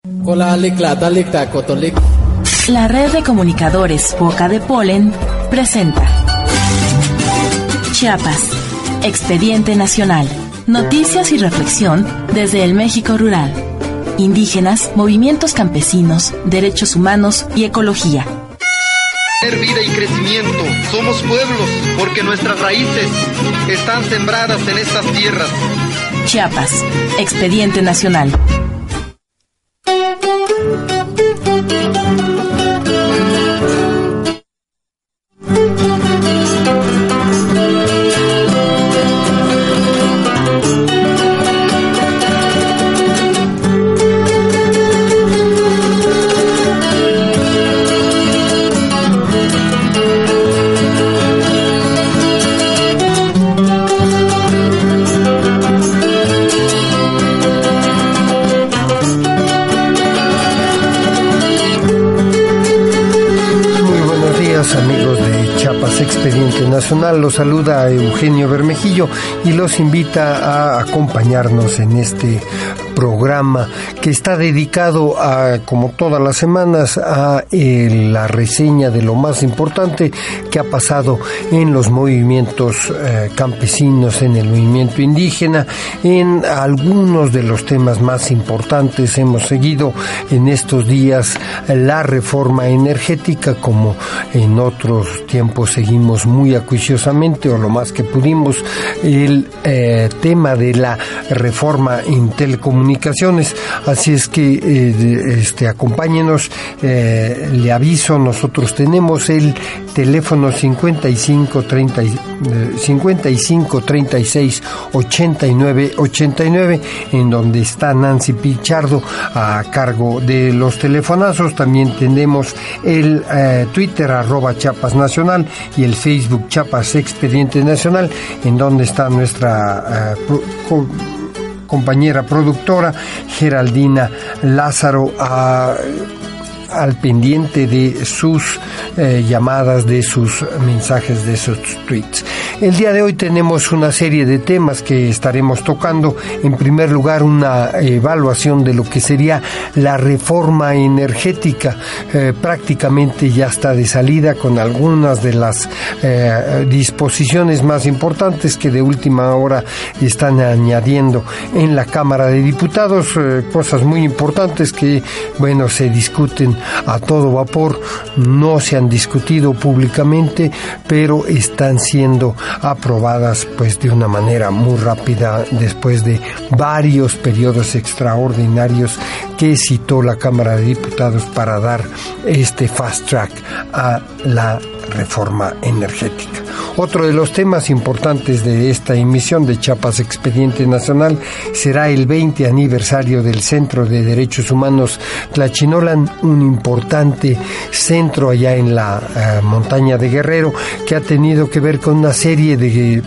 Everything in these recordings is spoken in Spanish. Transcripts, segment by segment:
La red de comunicadores Boca de Polen presenta Chiapas, Expediente Nacional. Noticias y reflexión desde el México rural. Indígenas, movimientos campesinos, derechos humanos y ecología. Vida y crecimiento, somos pueblos porque nuestras raíces están sembradas en estas tierras. Chiapas, Expediente Nacional. Expediente Nacional, los saluda Eugenio Bermejillo y los invita a acompañarnos en este programa que está dedicado a, como todas las semanas, a la reseña de lo más importante que ha pasado en los movimientos campesinos, en el movimiento indígena, en algunos de los temas más importantes. Hemos seguido en estos días la reforma energética, como en otros tiempos seguimos muy acuciosamente o lo más que pudimos el tema de la reforma en telecomunicaciones. Así es que acompáñenos, le aviso, nosotros tenemos el teléfono 55 36 89 89, en donde está Nancy Pichardo a cargo de los telefonazos. También tenemos el Twitter @Chiapas Nacional y el Facebook Chiapas Expediente Nacional, en donde está nuestra compañera productora Geraldina Lázaro al pendiente de sus llamadas, de sus mensajes, de sus tweets. El día de hoy tenemos una serie de temas que estaremos tocando. En primer lugar, una evaluación de lo que sería la reforma energética. Prácticamente ya está de salida, con algunas de las disposiciones más importantes que de última hora están añadiendo en la Cámara de Diputados, cosas muy importantes que, bueno, se discuten a todo vapor, no se han discutido públicamente, pero están siendo aprobadas pues de una manera muy rápida después de varios periodos extraordinarios que citó la Cámara de Diputados para dar este fast track a la reforma energética. Otro de los temas importantes de esta emisión de Chiapas Expediente Nacional será el 20 aniversario del Centro de Derechos Humanos Tlachinolan, un importante centro allá en la montaña de Guerrero, que ha tenido que ver con una serie de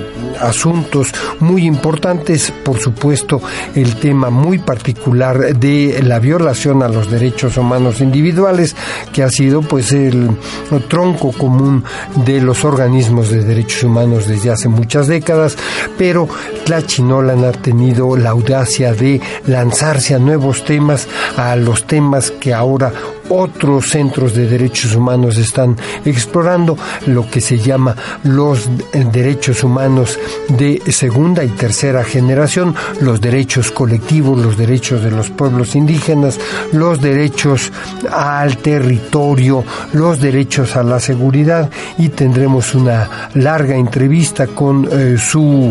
asuntos muy importantes. Por supuesto, el tema muy particular de la violación a los derechos humanos individuales, que ha sido pues el tronco común de los organismos de derechos humanos desde hace muchas décadas, pero Tlachinolan ha tenido la audacia de lanzarse a nuevos temas, a los temas que ahora otros centros de derechos humanos están explorando, lo que se llama los derechos humanos de segunda y tercera generación, los derechos colectivos, los derechos de los pueblos indígenas, los derechos al territorio, los derechos a la seguridad, y tendremos una larga entrevista con su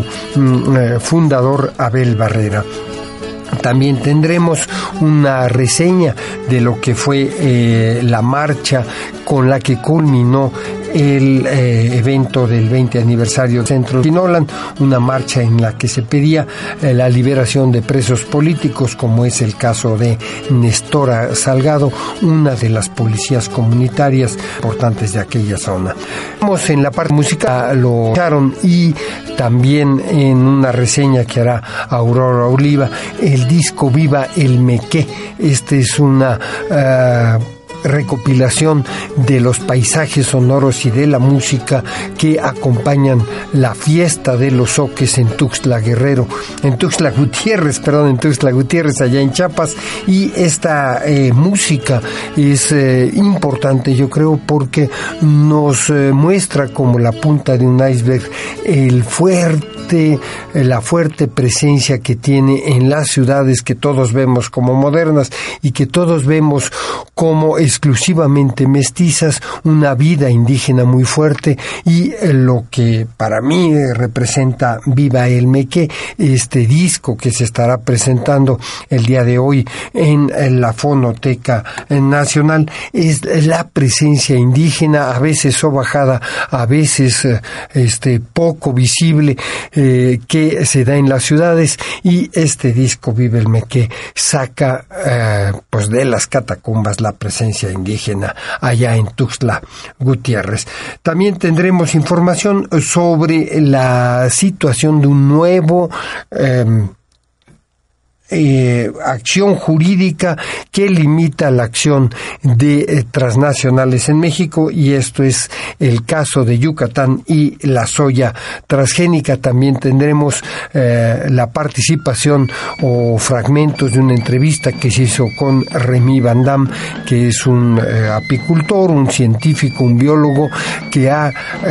fundador, Abel Barrera. También tendremos una reseña de lo que fue la marcha con la que culminó el evento del 20 aniversario del Centro Tlachinolan, una marcha en la que se pedía la liberación de presos políticos, como es el caso de Nestora Salgado, una de las policías comunitarias importantes de aquella zona. Vamos en la parte musical, lo escucharon, y también en una reseña que hará Aurora Oliva, el disco Viva el Mequé. Este es una recopilación de los paisajes sonoros y de la música que acompañan la fiesta de los zoques en Tuxtla Gutiérrez, allá en Chiapas. Y esta música es importante, yo creo, porque nos muestra como la punta de un iceberg la fuerte presencia que tiene en las ciudades que todos vemos como modernas y que todos vemos como exclusivamente mestizas, una vida indígena muy fuerte. Y lo que para mí representa Viva el Mequé, este disco que se estará presentando el día de hoy en la Fonoteca Nacional, es la presencia indígena, a veces sobajada, a veces poco visible, que se da en las ciudades. Y este disco, Viva el Mequé, saca pues de las catacumbas la presencia indígena allá en Tuxtla Gutiérrez. También tendremos información sobre la situación de un nuevo acción jurídica que limita la acción de transnacionales en México, y esto es el caso de Yucatán y la soya transgénica. También tendremos la participación o fragmentos de una entrevista que se hizo con Remy Van Damme, que es un apicultor, un científico, un biólogo que ha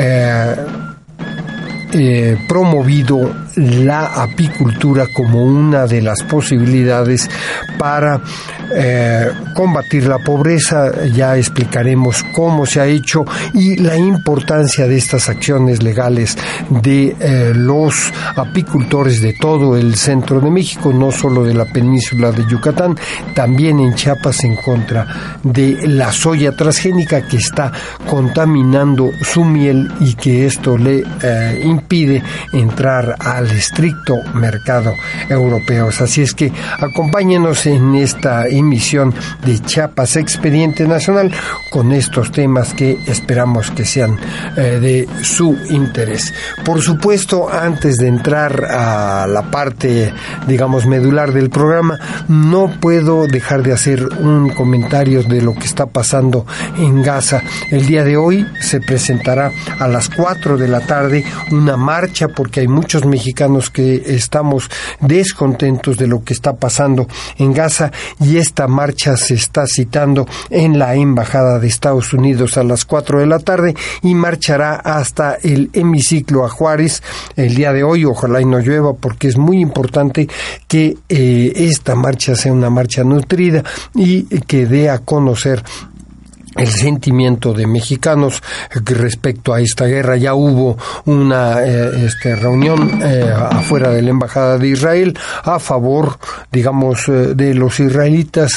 promovido la apicultura como una de las posibilidades para combatir la pobreza. Ya explicaremos cómo se ha hecho y la importancia de estas acciones legales de los apicultores de todo el centro de México, no solo de la península de Yucatán, también en Chiapas, en contra de la soya transgénica que está contaminando su miel y que esto le impide entrar al estricto mercado europeo. Así es que acompáñenos en esta emisión de Chiapas Expediente Nacional con estos temas que esperamos que sean de su interés. Por supuesto, antes de entrar a la parte, digamos, medular del programa, no puedo dejar de hacer un comentario de lo que está pasando en Gaza. El día de hoy se presentará a las 4 de la tarde una marcha, porque hay muchos mexicanos que estamos descontentos de lo que está pasando en Gaza, y esta marcha se está citando en la Embajada de Estados Unidos a las 4 de la tarde y marchará hasta el hemiciclo a Juárez el día de hoy. Ojalá y no llueva, porque es muy importante que esta marcha sea una marcha nutrida y que dé a conocer el sentimiento de mexicanos respecto a esta guerra. Ya hubo una reunión afuera de la Embajada de Israel a favor, digamos, de los israelitas,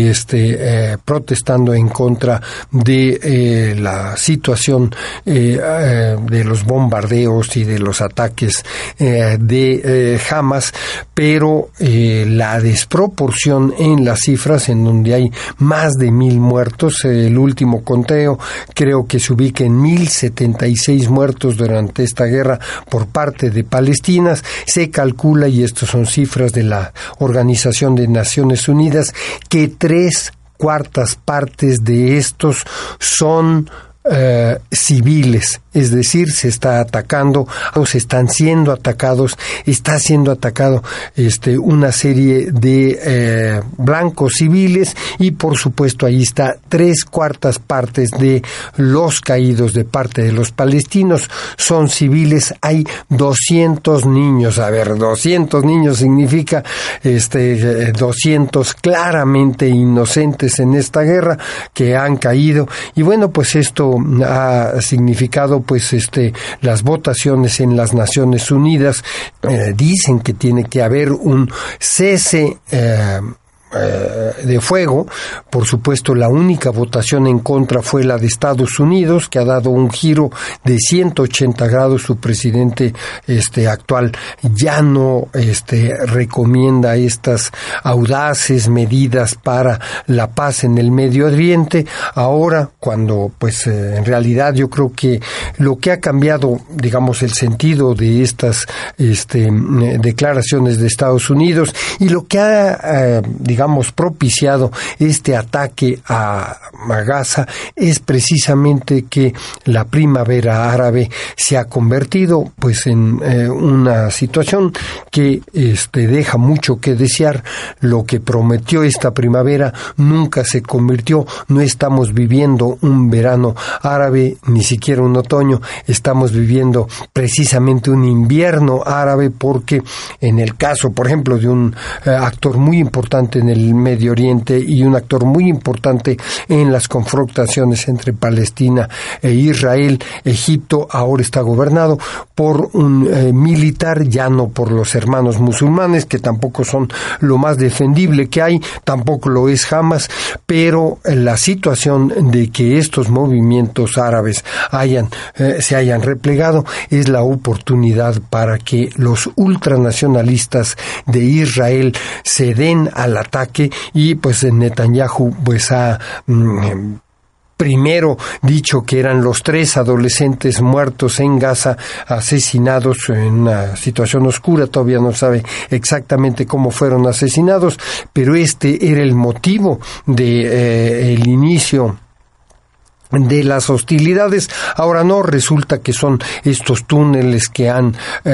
protestando en contra de la situación de los bombardeos y de los ataques de Hamas, pero la desproporción en las cifras, en donde hay más de 1,000 muertos, el último conteo creo que se ubica en 1,076 muertos durante esta guerra por parte de palestinas. Se calcula, y estas son cifras de la Organización de Naciones Unidas, que 3/4 partes de estos son civiles, es decir, se está atacando, o se están siendo atacados, está siendo atacado una serie de blancos civiles, y por supuesto ahí está 3/4 partes de los caídos de parte de los palestinos son civiles. Hay 200 niños, 200 niños significa 200 claramente inocentes en esta guerra que han caído. Y bueno, pues esto ha significado las votaciones en las Naciones Unidas. Dicen que tiene que haber un cese de fuego. Por supuesto, la única votación en contra fue la de Estados Unidos, que ha dado un giro de 180 grados. Su presidente actual ya no recomienda estas audaces medidas para la paz en el Medio Oriente. Ahora, cuando en realidad yo creo que lo que ha cambiado, digamos, el sentido de estas declaraciones de Estados Unidos, y lo que ha digamos, propiciado este ataque a Gaza es precisamente que la primavera árabe se ha convertido pues en una situación que deja mucho que desear. Lo que prometió esta primavera nunca se convirtió. No estamos viviendo un verano árabe, ni siquiera un otoño. Estamos viviendo precisamente un invierno árabe, porque en el caso, por ejemplo, de un actor muy importante en el Medio Oriente y un actor muy importante en las confrontaciones entre Palestina e Israel, Egipto ahora está gobernado por un militar, ya no por los hermanos musulmanes, que tampoco son lo más defendible que hay, tampoco lo es Hamas, pero la situación de que estos movimientos árabes se hayan replegado es la oportunidad para que los ultranacionalistas de Israel se den al ataque, y pues Netanyahu pues ha primero dicho que eran los 3 adolescentes muertos en Gaza, asesinados en una situación oscura. Todavía no sabe exactamente cómo fueron asesinados, pero era el motivo de el inicio de las hostilidades. Ahora no, resulta que son estos túneles que han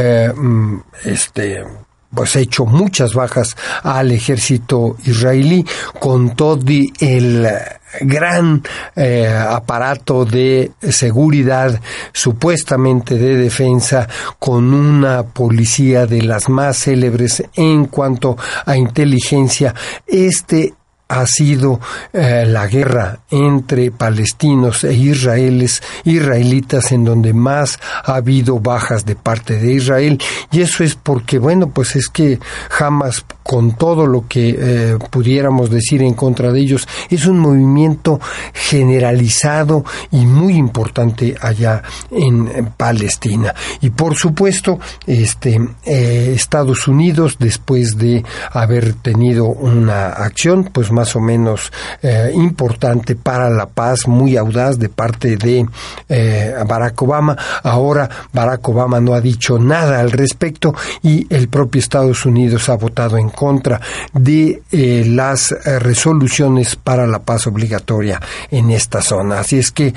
pues hecho muchas bajas al ejército israelí, con todo el gran aparato de seguridad, supuestamente de defensa, con una policía de las más célebres en cuanto a inteligencia. Ha sido la guerra entre palestinos e israelitas en donde más ha habido bajas de parte de Israel, y eso es porque, bueno, pues es que Hamas, con todo lo que pudiéramos decir en contra de ellos, es un movimiento generalizado y muy importante allá en Palestina. Y por supuesto, Estados Unidos, después de haber tenido una acción pues más o menos importante para la paz, muy audaz de parte de Barack Obama, ahora Barack Obama no ha dicho nada al respecto, y el propio Estados Unidos ha votado en contra de las resoluciones para la paz obligatoria en esta zona. Así es que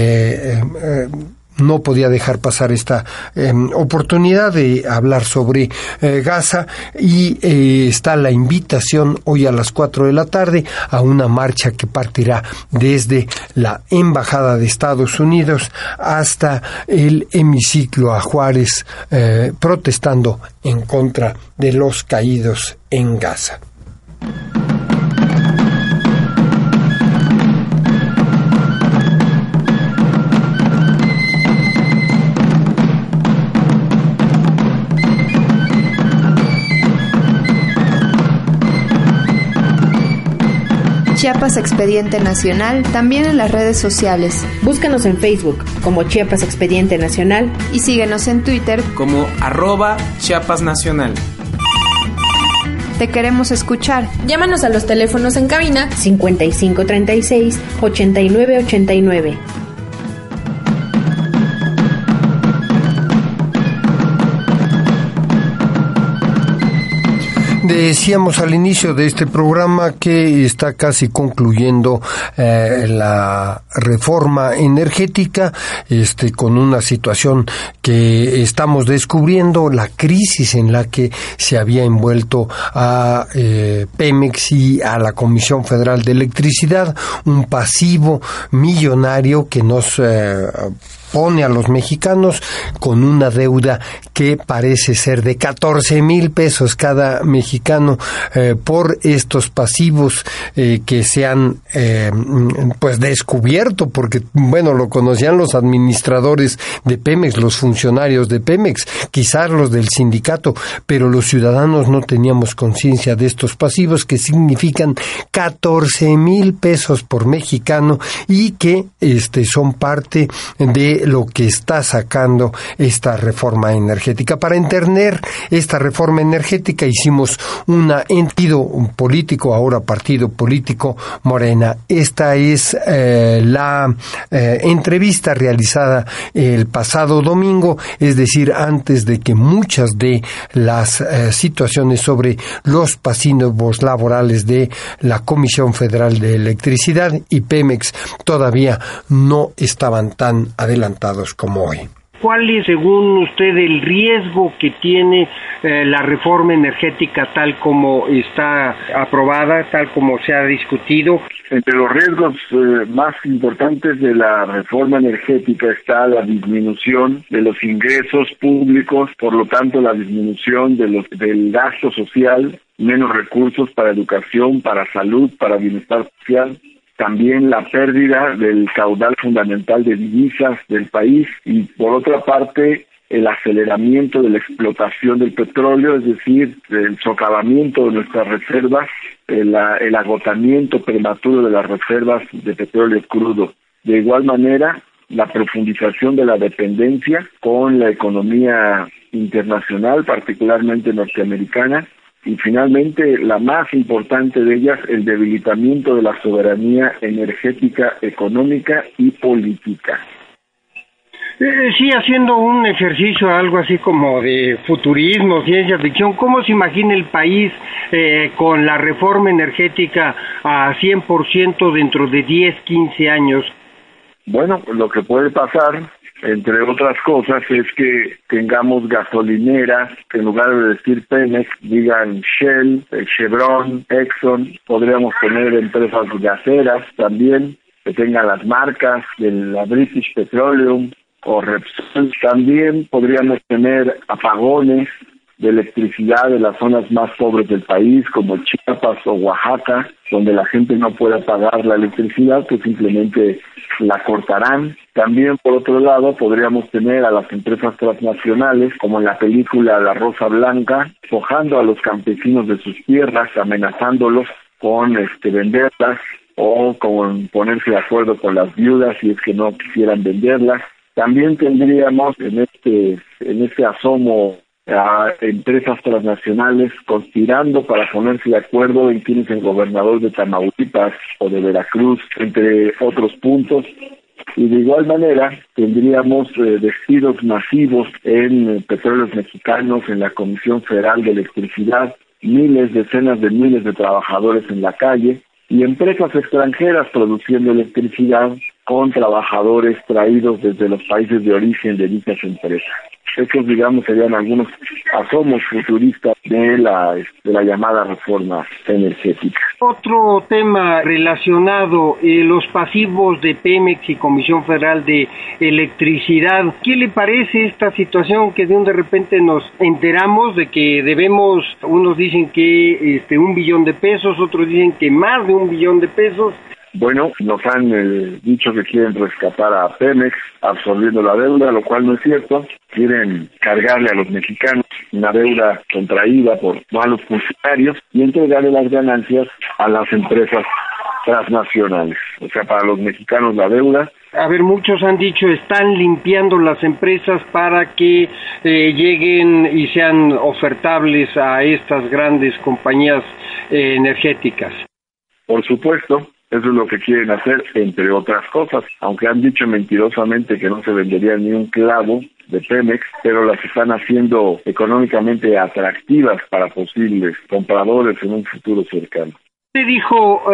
no podía dejar pasar esta oportunidad de hablar sobre Gaza, y está la invitación hoy a las 4 de la tarde a una marcha que partirá desde la Embajada de Estados Unidos hasta el hemiciclo a Juárez, protestando en contra de los caídos en Gaza. Chiapas Expediente Nacional, también en las redes sociales. Búscanos en Facebook como Chiapas Expediente Nacional y síguenos en Twitter como @ChiapasNacional. Te queremos escuchar. Llámanos a los teléfonos en cabina 5536-8989. Decíamos al inicio de este programa que está casi concluyendo la reforma energética, con una situación que estamos descubriendo, la crisis en la que se había envuelto a Pemex y a la Comisión Federal de Electricidad, un pasivo millonario que nos pone a los mexicanos con una deuda que parece ser de 14,000 pesos cada mexicano por estos pasivos que se han pues descubierto, porque bueno, lo conocían los administradores de Pemex, los funcionarios de Pemex, quizás los del sindicato, pero los ciudadanos no teníamos conciencia de estos pasivos que significan 14,000 pesos por mexicano y que son parte de de lo que está sacando esta reforma energética. Para entender esta reforma energética hicimos un político, ahora partido político, Morena. Esta es la entrevista realizada el pasado domingo, es decir, antes de que muchas de las situaciones sobre los pasivos laborales de la Comisión Federal de Electricidad y Pemex todavía no estaban tan adelantados como hoy. ¿Cuál es, según usted, el riesgo que tiene la reforma energética tal como está aprobada, tal como se ha discutido? Entre los riesgos más importantes de la reforma energética está la disminución de los ingresos públicos, por lo tanto la disminución del gasto social, menos recursos para educación, para salud, para bienestar social. También la pérdida del caudal fundamental de divisas del país y, por otra parte, el aceleramiento de la explotación del petróleo, es decir, el socavamiento de nuestras reservas, el agotamiento prematuro de las reservas de petróleo crudo. De igual manera, la profundización de la dependencia con la economía internacional, particularmente norteamericana, y finalmente, la más importante de ellas, el debilitamiento de la soberanía energética, económica y política. Sí, haciendo un ejercicio algo así como de futurismo, ciencia ficción, ¿cómo se imagina el país con la reforma energética a 100% dentro de 10, 15 años? Bueno, lo que puede pasar, entre otras cosas, es que tengamos gasolineras que en lugar de decir Pemex digan Shell, Chevron, Exxon. Podríamos tener empresas gaseras también que tengan las marcas de la British Petroleum o Repsol. También podríamos tener apagones de electricidad de las zonas más pobres del país, como Chiapas o Oaxaca, donde la gente no pueda pagar la electricidad, que simplemente la cortarán. También, por otro lado, podríamos tener a las empresas transnacionales, como en la película La Rosa Blanca, despojando a los campesinos de sus tierras, amenazándolos con venderlas o con ponerse de acuerdo con las viudas si es que no quisieran venderlas. También tendríamos en este asomo a empresas transnacionales conspirando para ponerse de acuerdo en quién es el gobernador de Tamaulipas o de Veracruz, entre otros puntos. Y de igual manera tendríamos despidos masivos en petróleos mexicanos, en la Comisión Federal de Electricidad, decenas de miles de trabajadores en la calle y empresas extranjeras produciendo electricidad con trabajadores traídos desde los países de origen de dichas empresas. Estos, digamos, serían algunos asomos futuristas de la llamada reforma energética. Otro tema relacionado, los pasivos de Pemex y Comisión Federal de Electricidad. ¿Qué le parece esta situación que de repente nos enteramos de que debemos, unos dicen que $1 billón, otros dicen que más de $1 billón? Bueno, nos han dicho que quieren rescatar a Pemex absorbiendo la deuda, lo cual no es cierto. Quieren cargarle a los mexicanos una deuda contraída por malos funcionarios y entregarle las ganancias a las empresas transnacionales. O sea, para los mexicanos la deuda. A ver, muchos han dicho están limpiando las empresas para que lleguen y sean ofertables a estas grandes compañías energéticas. Por supuesto. Eso es lo que quieren hacer, entre otras cosas. Aunque han dicho mentirosamente que no se vendería ni un clavo de Pemex, pero las están haciendo económicamente atractivas para posibles compradores en un futuro cercano. Usted dijo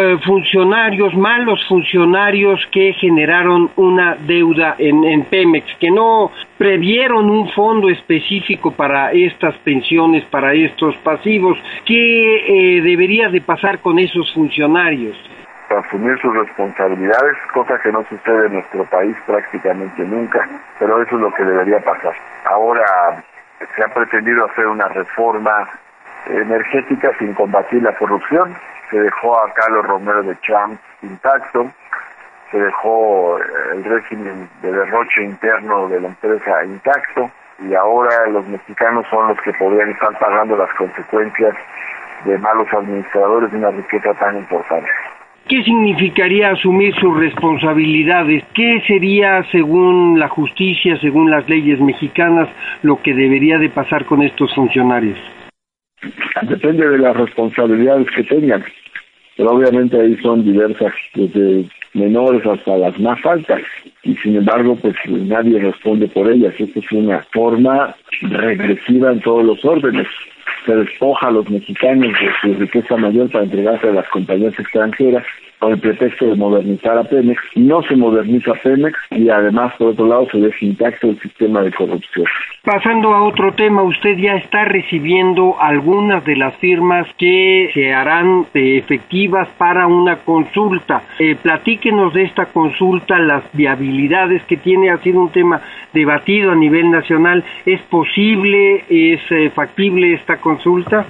malos funcionarios que generaron una deuda en Pemex, que no previeron un fondo específico para estas pensiones, para estos pasivos. ¿Qué debería de pasar con esos funcionarios? Asumir sus responsabilidades, cosa que no sucede en nuestro país prácticamente nunca, pero eso es lo que debería pasar. Ahora se ha pretendido hacer una reforma energética sin combatir la corrupción. Se dejó a Carlos Romero de Champs intacto, se dejó el régimen de derroche interno de la empresa intacto y ahora los mexicanos son los que podrían estar pagando las consecuencias de malos administradores de una riqueza tan importante. ¿Qué significaría asumir sus responsabilidades? ¿Qué sería, según la justicia, según las leyes mexicanas, lo que debería de pasar con estos funcionarios? Depende de las responsabilidades que tengan, pero obviamente ahí son diversas, desde menores hasta las más altas, y sin embargo pues nadie responde por ellas. Esta es una forma regresiva en todos los órdenes. Se despoja a los mexicanos de su riqueza mayor para entregarse a las compañías extranjeras con el pretexto de modernizar a Pemex. No se moderniza Pemex y además, por otro lado, se deja intacto el sistema de corrupción. Pasando a otro tema, usted ya está recibiendo algunas de las firmas que se harán efectivas para una consulta. Platíquenos de esta consulta, las viabilidades que tiene. Ha sido un tema debatido a nivel nacional. ¿Es posible, es factible esta consulta?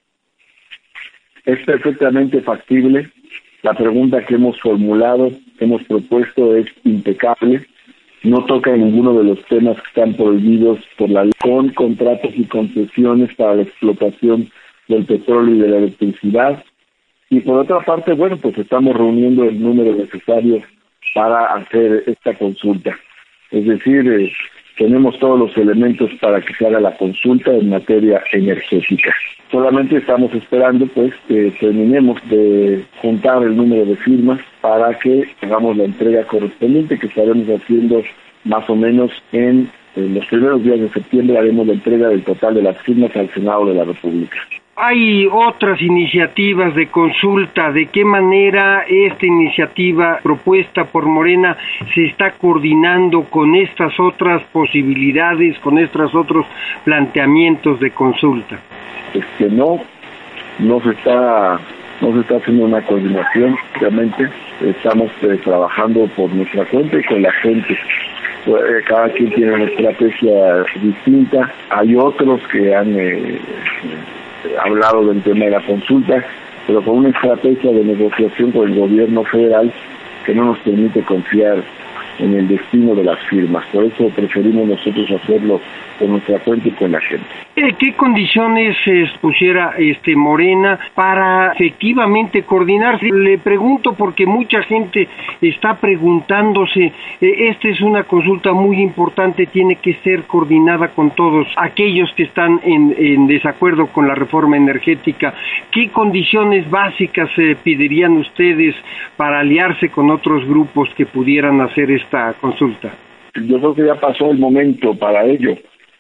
Es perfectamente factible. La pregunta que hemos formulado, que hemos propuesto, es impecable. No toca en ninguno de los temas que están prohibidos por la ley, con contratos y concesiones para la explotación del petróleo y de la electricidad. Y por otra parte, bueno, pues estamos reuniendo el número necesario para hacer esta consulta. Es decir, tenemos todos los elementos para que se haga la consulta en materia energética. Solamente estamos esperando pues que terminemos de juntar el número de firmas para que hagamos la entrega correspondiente, que estaremos haciendo más o menos en los primeros días de septiembre. Haremos la entrega del total de las firmas al Senado de la República. Hay otras iniciativas de consulta. ¿De qué manera esta iniciativa propuesta por Morena se está coordinando con estas otras posibilidades, con estos otros planteamientos de consulta? Es que no se está haciendo una coordinación. Realmente estamos trabajando por nuestra cuenta y con la gente. Cada quien tiene una estrategia distinta. Hay otros que han hablado del tema de la consulta, pero con una estrategia de negociación con el gobierno federal que no nos permite confiar en el destino de las firmas. Por eso preferimos nosotros hacerlo por nuestra cuenta y con la gente. ¿Qué condiciones pusiera Morena para efectivamente coordinarse? Le pregunto porque mucha gente está preguntándose, esta es una consulta muy importante, tiene que ser coordinada con todos aquellos que están en desacuerdo con la reforma energética. ¿Qué condiciones básicas pedirían ustedes para aliarse con otros grupos que pudieran hacer esta consulta? Yo creo que ya pasó el momento para ello.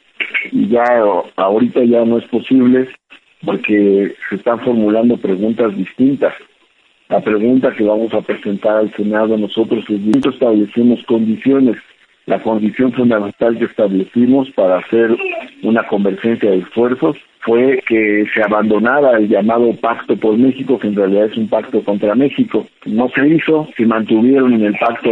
Ya ahorita ya no es posible porque se están formulando preguntas distintas. La pregunta que vamos a presentar al Senado nosotros es: establecimos condiciones. La condición fundamental que establecimos para hacer una convergencia de esfuerzos fue que se abandonara el llamado Pacto por México, que en realidad es un pacto contra México. No se hizo, se mantuvieron en el Pacto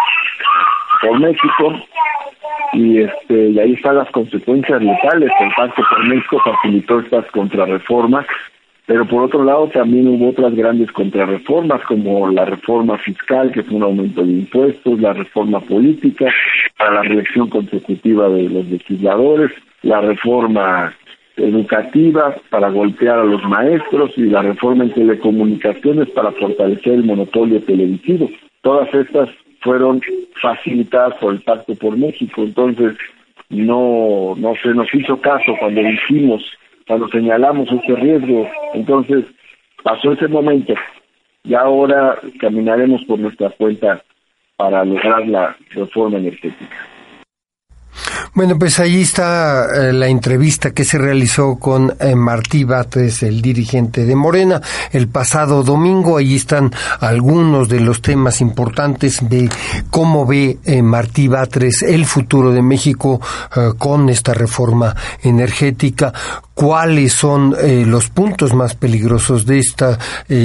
por México, y ahí están las consecuencias letales. El Pacto por México facilitó estas contrarreformas, pero por otro lado también hubo otras grandes contrarreformas, como la reforma fiscal, que fue un aumento de impuestos, la reforma política para la reelección consecutiva de los legisladores, la reforma educativa para golpear a los maestros y la reforma en telecomunicaciones para fortalecer el monopolio televisivo. Todas estas fueron facilitadas por el Pacto por México. Entonces no se nos hizo caso cuando señalamos este riesgo. Entonces pasó ese momento y ahora caminaremos por nuestra cuenta para lograr la reforma energética. Bueno, pues ahí está la entrevista que se realizó con Martí Batres, el dirigente de Morena, el pasado domingo. Ahí están algunos de los temas importantes de cómo ve Martí Batres el futuro de México con esta reforma energética, cuáles son los puntos más peligrosos de esta,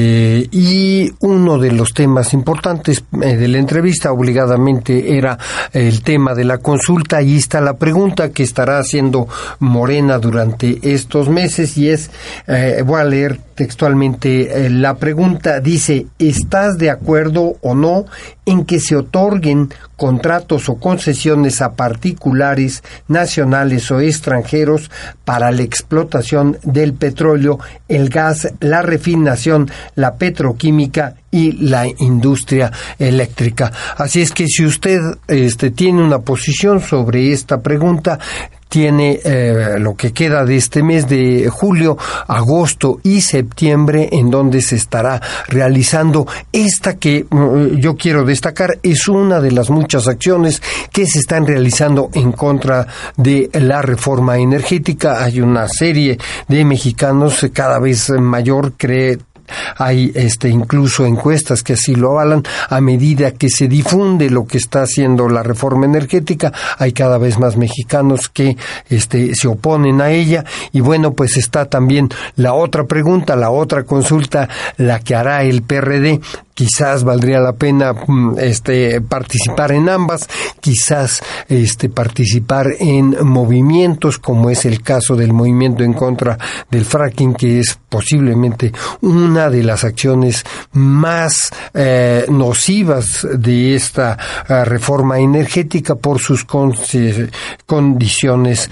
y uno de los temas importantes de la entrevista obligadamente era el tema de la consulta. Ahí está la pregunta que estará haciendo Morena durante estos meses y es, voy a leer textualmente la pregunta, dice: ¿estás de acuerdo o no en que se otorguen contratos o concesiones a particulares, nacionales o extranjeros para la explotación del petróleo, el gas, la refinación, la petroquímica y la industria eléctrica. Así es que si usted tiene una posición sobre esta pregunta, tiene lo que queda de este mes de julio, agosto y septiembre, en donde se estará realizando esta que yo quiero destacar. Es una de las muchas acciones que se están realizando en contra de la reforma energética. Hay una serie de mexicanos cada vez mayor, hay incluso encuestas que así lo avalan. A medida que se difunde lo que está haciendo la reforma energética, hay cada vez más mexicanos que se oponen a ella. Y bueno, pues está también la otra pregunta, la otra consulta, la que hará el PRD. Quizás valdría la pena participar en ambas, quizás participar en movimientos como es el caso del movimiento en contra del fracking, que es posiblemente una de las acciones más nocivas de esta reforma energética por sus condiciones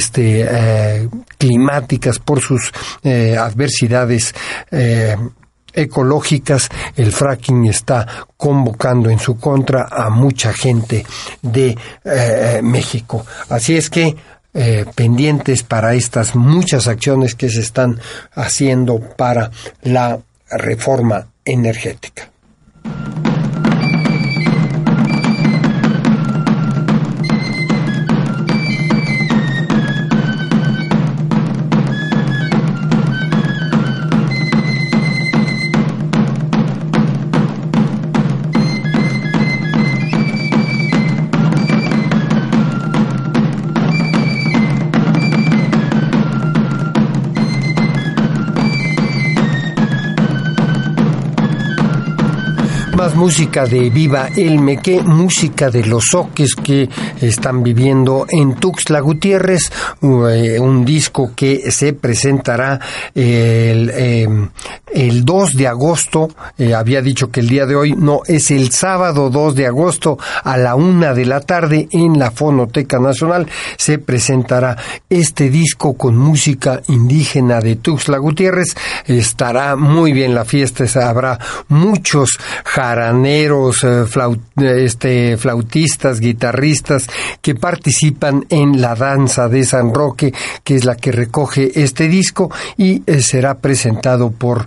climáticas, por sus adversidades ecológicas. El fracking está convocando en su contra a mucha gente de México. Así es que pendientes para estas muchas acciones que se están haciendo para la reforma energética. Más música de Viva el Mequé, música de los Zoques que están viviendo en Tuxtla Gutiérrez, un disco que se presentará el 2 de agosto, había dicho que el día de hoy, no, es el sábado 2 de agosto a la 1 de la tarde en la Fonoteca Nacional. Se presentará este disco con música indígena de Tuxtla Gutiérrez. Estará muy bien la fiesta, habrá muchos jaraneros, flautistas, guitarristas que participan en la danza de San Roque, que es la que recoge este disco, y será presentado por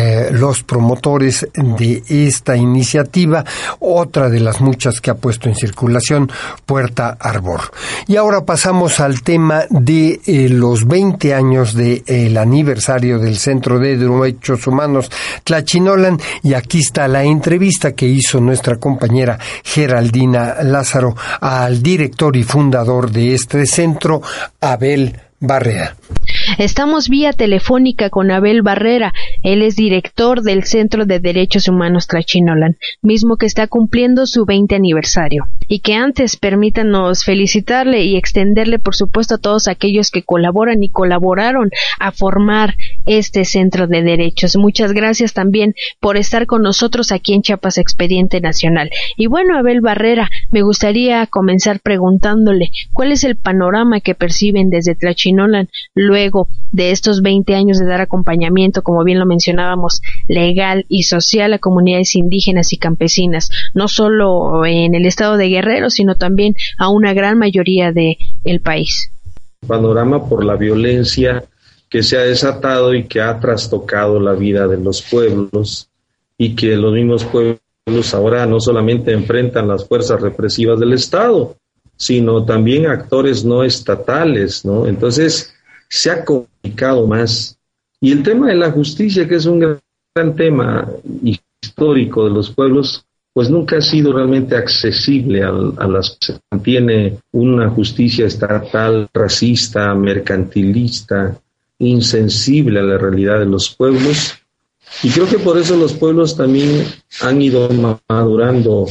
los promotores de esta iniciativa, otra de las muchas que ha puesto en circulación Puerta Arbor. Y ahora pasamos al tema de los 20 años del aniversario del Centro de Derechos Humanos Tlachinolan, y aquí está la entrevista que hizo nuestra compañera Geraldina Lázaro al director y fundador de este centro, Abel Barrera. Estamos vía telefónica con Abel Barrera. Él es director del Centro de Derechos Humanos Tlachinolan, mismo que está cumpliendo su 20 aniversario. Y que antes permítanos felicitarle y extenderle, por supuesto, a todos aquellos que colaboran y colaboraron a formar este Centro de Derechos. Muchas gracias también por estar con nosotros aquí en Chiapas Expediente Nacional. Y bueno, Abel Barrera, me gustaría comenzar preguntándole cuál es el panorama que perciben desde Tlachinolan luego de estos 20 años de dar acompañamiento, como bien lo mencionábamos, legal y social a comunidades indígenas y campesinas, no solo en el estado de Guerrero, sino también a una gran mayoría del país. Panorama por la violencia que se ha desatado y que ha trastocado la vida de los pueblos, y que los mismos pueblos ahora no solamente enfrentan las fuerzas represivas del Estado, sino también actores no estatales, ¿no? Entonces se ha complicado más. Y el tema de la justicia, que es un gran tema histórico de los pueblos, pues nunca ha sido realmente accesible a las que se mantiene una justicia estatal racista, mercantilista, insensible a la realidad de los pueblos. Y creo que por eso los pueblos también han ido madurando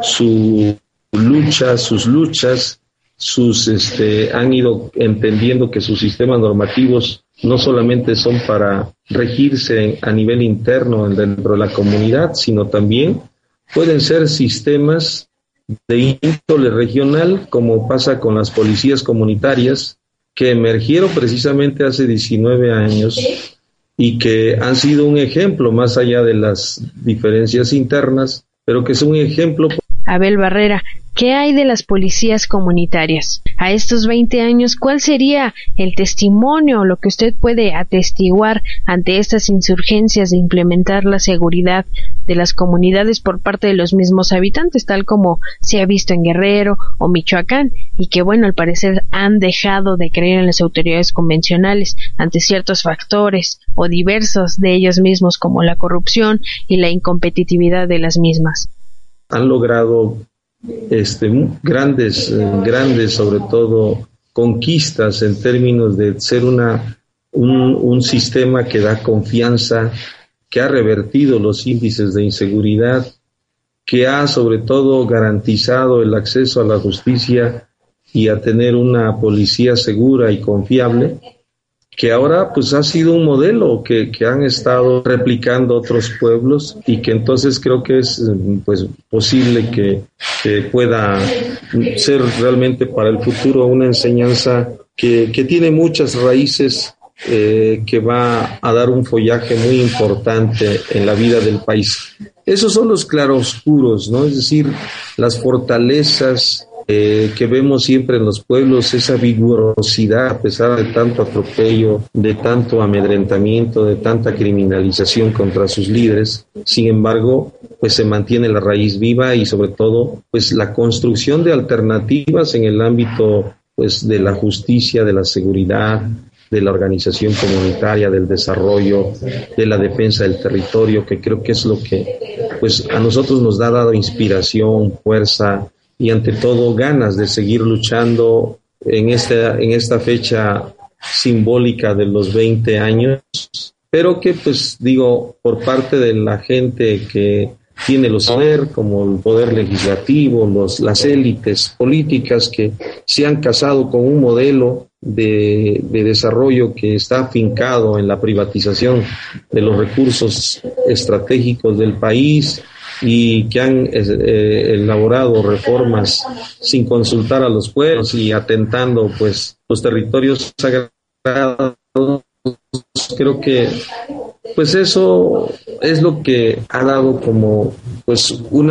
sus luchas, han ido entendiendo que sus sistemas normativos no solamente son para regirse a nivel interno dentro de la comunidad, sino también pueden ser sistemas de índole regional, como pasa con las policías comunitarias, que emergieron precisamente hace 19 años y que han sido un ejemplo más allá de las diferencias internas, pero que es un ejemplo. Abel Barrera, ¿qué hay de las policías comunitarias? A estos 20 años, ¿cuál sería el testimonio o lo que usted puede atestiguar ante estas insurgencias de implementar la seguridad de las comunidades por parte de los mismos habitantes, tal como se ha visto en Guerrero o Michoacán, y que, bueno, al parecer han dejado de creer en las autoridades convencionales ante ciertos factores o diversos de ellos mismos, como la corrupción y la incompetitividad de las mismas? Han logrado grandes, sobre todo, conquistas en términos de ser un sistema que da confianza, que ha revertido los índices de inseguridad, que ha sobre todo garantizado el acceso a la justicia y a tener una policía segura y confiable, que ahora pues ha sido un modelo que han estado replicando otros pueblos y que entonces creo que es pues posible que pueda ser realmente para el futuro una enseñanza que tiene muchas raíces, que va a dar un follaje muy importante en la vida del país. Esos son los claroscuros, ¿no? Es decir, las fortalezas que vemos siempre en los pueblos, esa vigorosidad a pesar de tanto atropello, de tanto amedrentamiento, de tanta criminalización contra sus líderes. Sin embargo, pues se mantiene la raíz viva y sobre todo pues la construcción de alternativas en el ámbito pues de la justicia, de la seguridad, de la organización comunitaria, del desarrollo, de la defensa del territorio, que creo que es lo que pues a nosotros nos ha dado inspiración, fuerza y ante todo ganas de seguir luchando en esta fecha simbólica de los 20 años, pero que pues digo, por parte de la gente que tiene los poder, como el poder legislativo, las élites políticas que se han casado con un modelo de desarrollo que está afincado en la privatización de los recursos estratégicos del país y que han elaborado reformas sin consultar a los pueblos y atentando pues los territorios sagrados. Creo que pues eso es lo que ha dado como pues un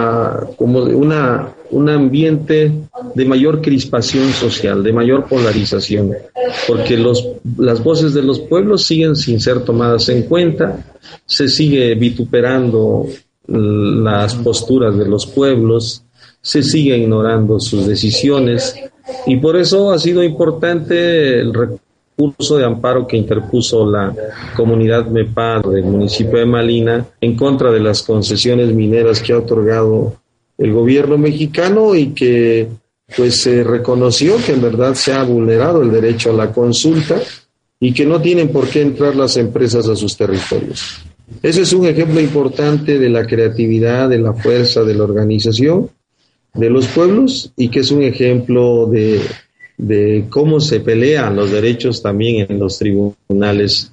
ambiente de mayor crispación social, de mayor polarización, porque las voces de los pueblos siguen sin ser tomadas en cuenta, se sigue vituperando las posturas de los pueblos, se sigue ignorando sus decisiones y por eso ha sido importante el recurso de amparo que interpuso la comunidad MEPA del municipio de Malina en contra de las concesiones mineras que ha otorgado el gobierno mexicano y que pues se reconoció que en verdad se ha vulnerado el derecho a la consulta y que no tienen por qué entrar las empresas a sus territorios. Ese es un ejemplo importante de la creatividad, de la fuerza, de la organización de los pueblos y que es un ejemplo de cómo se pelean los derechos también en los tribunales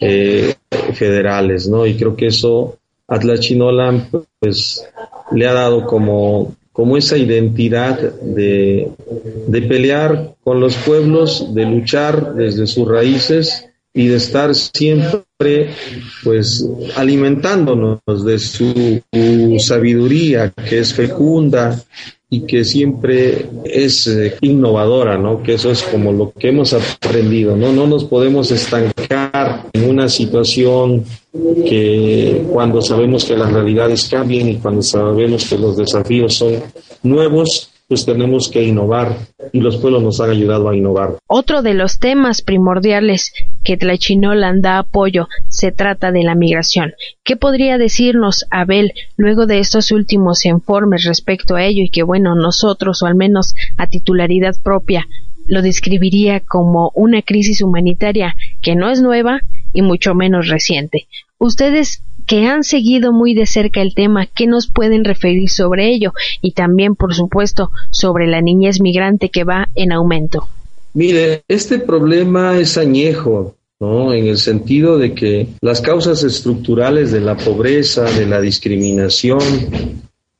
federales, ¿no? Y creo que eso a Tlachinolan pues le ha dado como esa identidad de pelear con los pueblos, de luchar desde sus raíces y de estar siempre pues alimentándonos de su sabiduría que es fecunda y que siempre es innovadora, ¿no? Que eso es como lo que hemos aprendido, ¿no? No nos podemos estancar en una situación que cuando sabemos que las realidades cambian y cuando sabemos que los desafíos son nuevos, pues tenemos que innovar y los pueblos nos han ayudado a innovar. Otro de los temas primordiales que Tlachinolan da apoyo se trata de la migración. ¿Qué podría decirnos Abel luego de estos últimos informes respecto a ello y que bueno, nosotros o al menos a titularidad propia lo describiría como una crisis humanitaria que no es nueva y mucho menos reciente? Ustedes que han seguido muy de cerca el tema, ¿qué nos pueden referir sobre ello? Y también, por supuesto, sobre la niñez migrante que va en aumento. Mire, este problema es añejo, ¿no? En el sentido de que las causas estructurales de la pobreza, de la discriminación,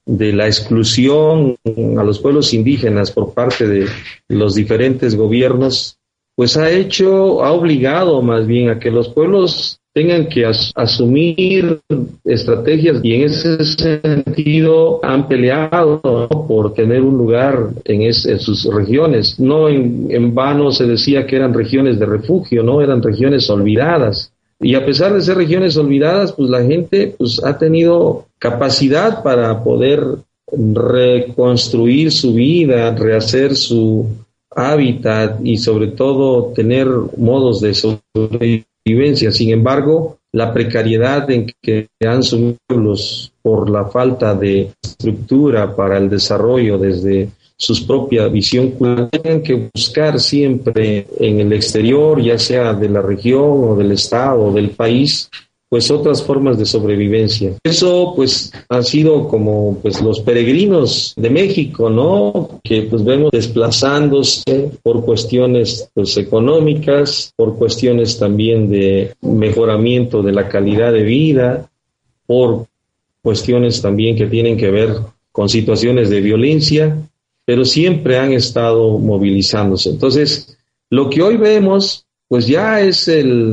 de la exclusión a los pueblos indígenas por parte de los diferentes gobiernos, pues ha obligado más bien a que los pueblos tengan que asumir estrategias, y en ese sentido han peleado, ¿no?, por tener un lugar en sus regiones. No en vano se decía que eran regiones de refugio, no eran regiones olvidadas. Y a pesar de ser regiones olvidadas, pues la gente pues ha tenido capacidad para poder reconstruir su vida, rehacer su hábitat y sobre todo tener modos de sobrevivencia. Sin embargo, la precariedad en que han sumido los por la falta de estructura para el desarrollo desde su propia visión cultural, tienen que buscar siempre en el exterior, ya sea de la región o del estado o del país, pues otras formas de sobrevivencia. Eso pues ha sido como pues los peregrinos de México, ¿no?, que pues vemos desplazándose por cuestiones pues económicas, por cuestiones también de mejoramiento de la calidad de vida, por cuestiones también que tienen que ver con situaciones de violencia, pero siempre han estado movilizándose. Entonces, lo que hoy vemos pues ya es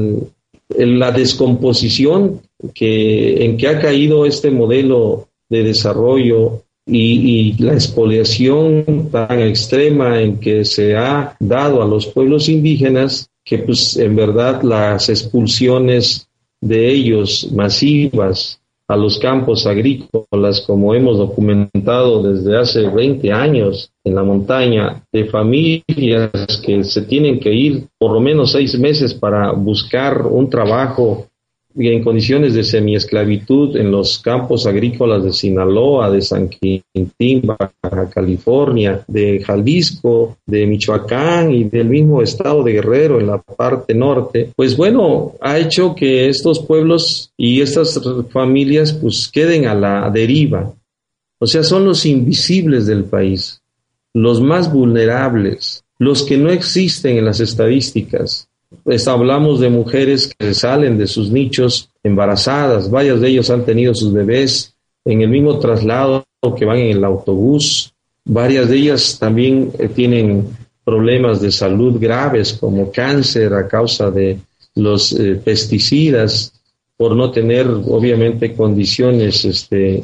la descomposición en que ha caído este modelo de desarrollo y la expoliación tan extrema en que se ha dado a los pueblos indígenas, que pues en verdad las expulsiones de ellos masivas a los campos agrícolas, como hemos documentado desde hace 20 años en la montaña, de familias que se tienen que ir por lo menos 6 meses para buscar un trabajo en condiciones de semiesclavitud en los campos agrícolas de Sinaloa, de San Quintín, Baja California, de Jalisco, de Michoacán y del mismo estado de Guerrero en la parte norte, pues bueno, ha hecho que estos pueblos y estas familias pues queden a la deriva. O sea, son los invisibles del país, los más vulnerables, los que no existen en las estadísticas. Pues hablamos de mujeres que salen de sus nichos embarazadas, varias de ellas han tenido sus bebés en el mismo traslado que van en el autobús, varias de ellas también tienen problemas de salud graves como cáncer a causa de los pesticidas, por no tener obviamente condiciones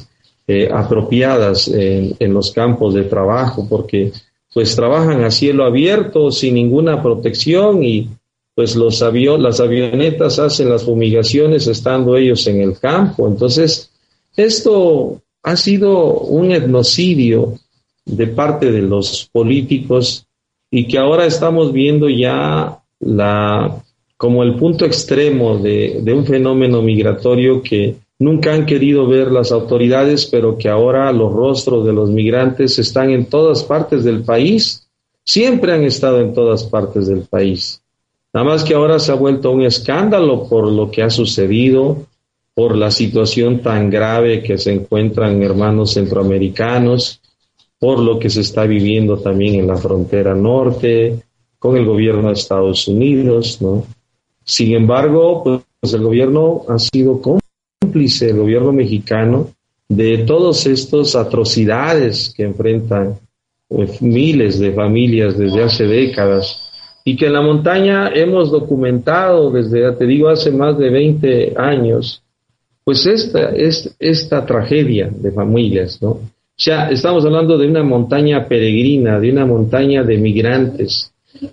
apropiadas en los campos de trabajo, porque pues trabajan a cielo abierto sin ninguna protección y pues las avionetas hacen las fumigaciones estando ellos en el campo. Entonces, esto ha sido un etnocidio de parte de los políticos y que ahora estamos viendo ya como el punto extremo de un fenómeno migratorio que nunca han querido ver las autoridades, pero que ahora los rostros de los migrantes están en todas partes del país, siempre han estado en todas partes del país. Nada más que ahora se ha vuelto un escándalo por lo que ha sucedido, por la situación tan grave que se encuentran hermanos centroamericanos, por lo que se está viviendo también en la frontera norte, con el gobierno de Estados Unidos, ¿no? Sin embargo, pues el gobierno ha sido cómplice, el gobierno mexicano, de todas estas atrocidades que enfrentan miles de familias desde hace décadas. Y que en la montaña hemos documentado desde, te digo, hace más de 20 años, pues esta tragedia de familias, ¿no? O sea, estamos hablando de una montaña peregrina, de una montaña de migrantes,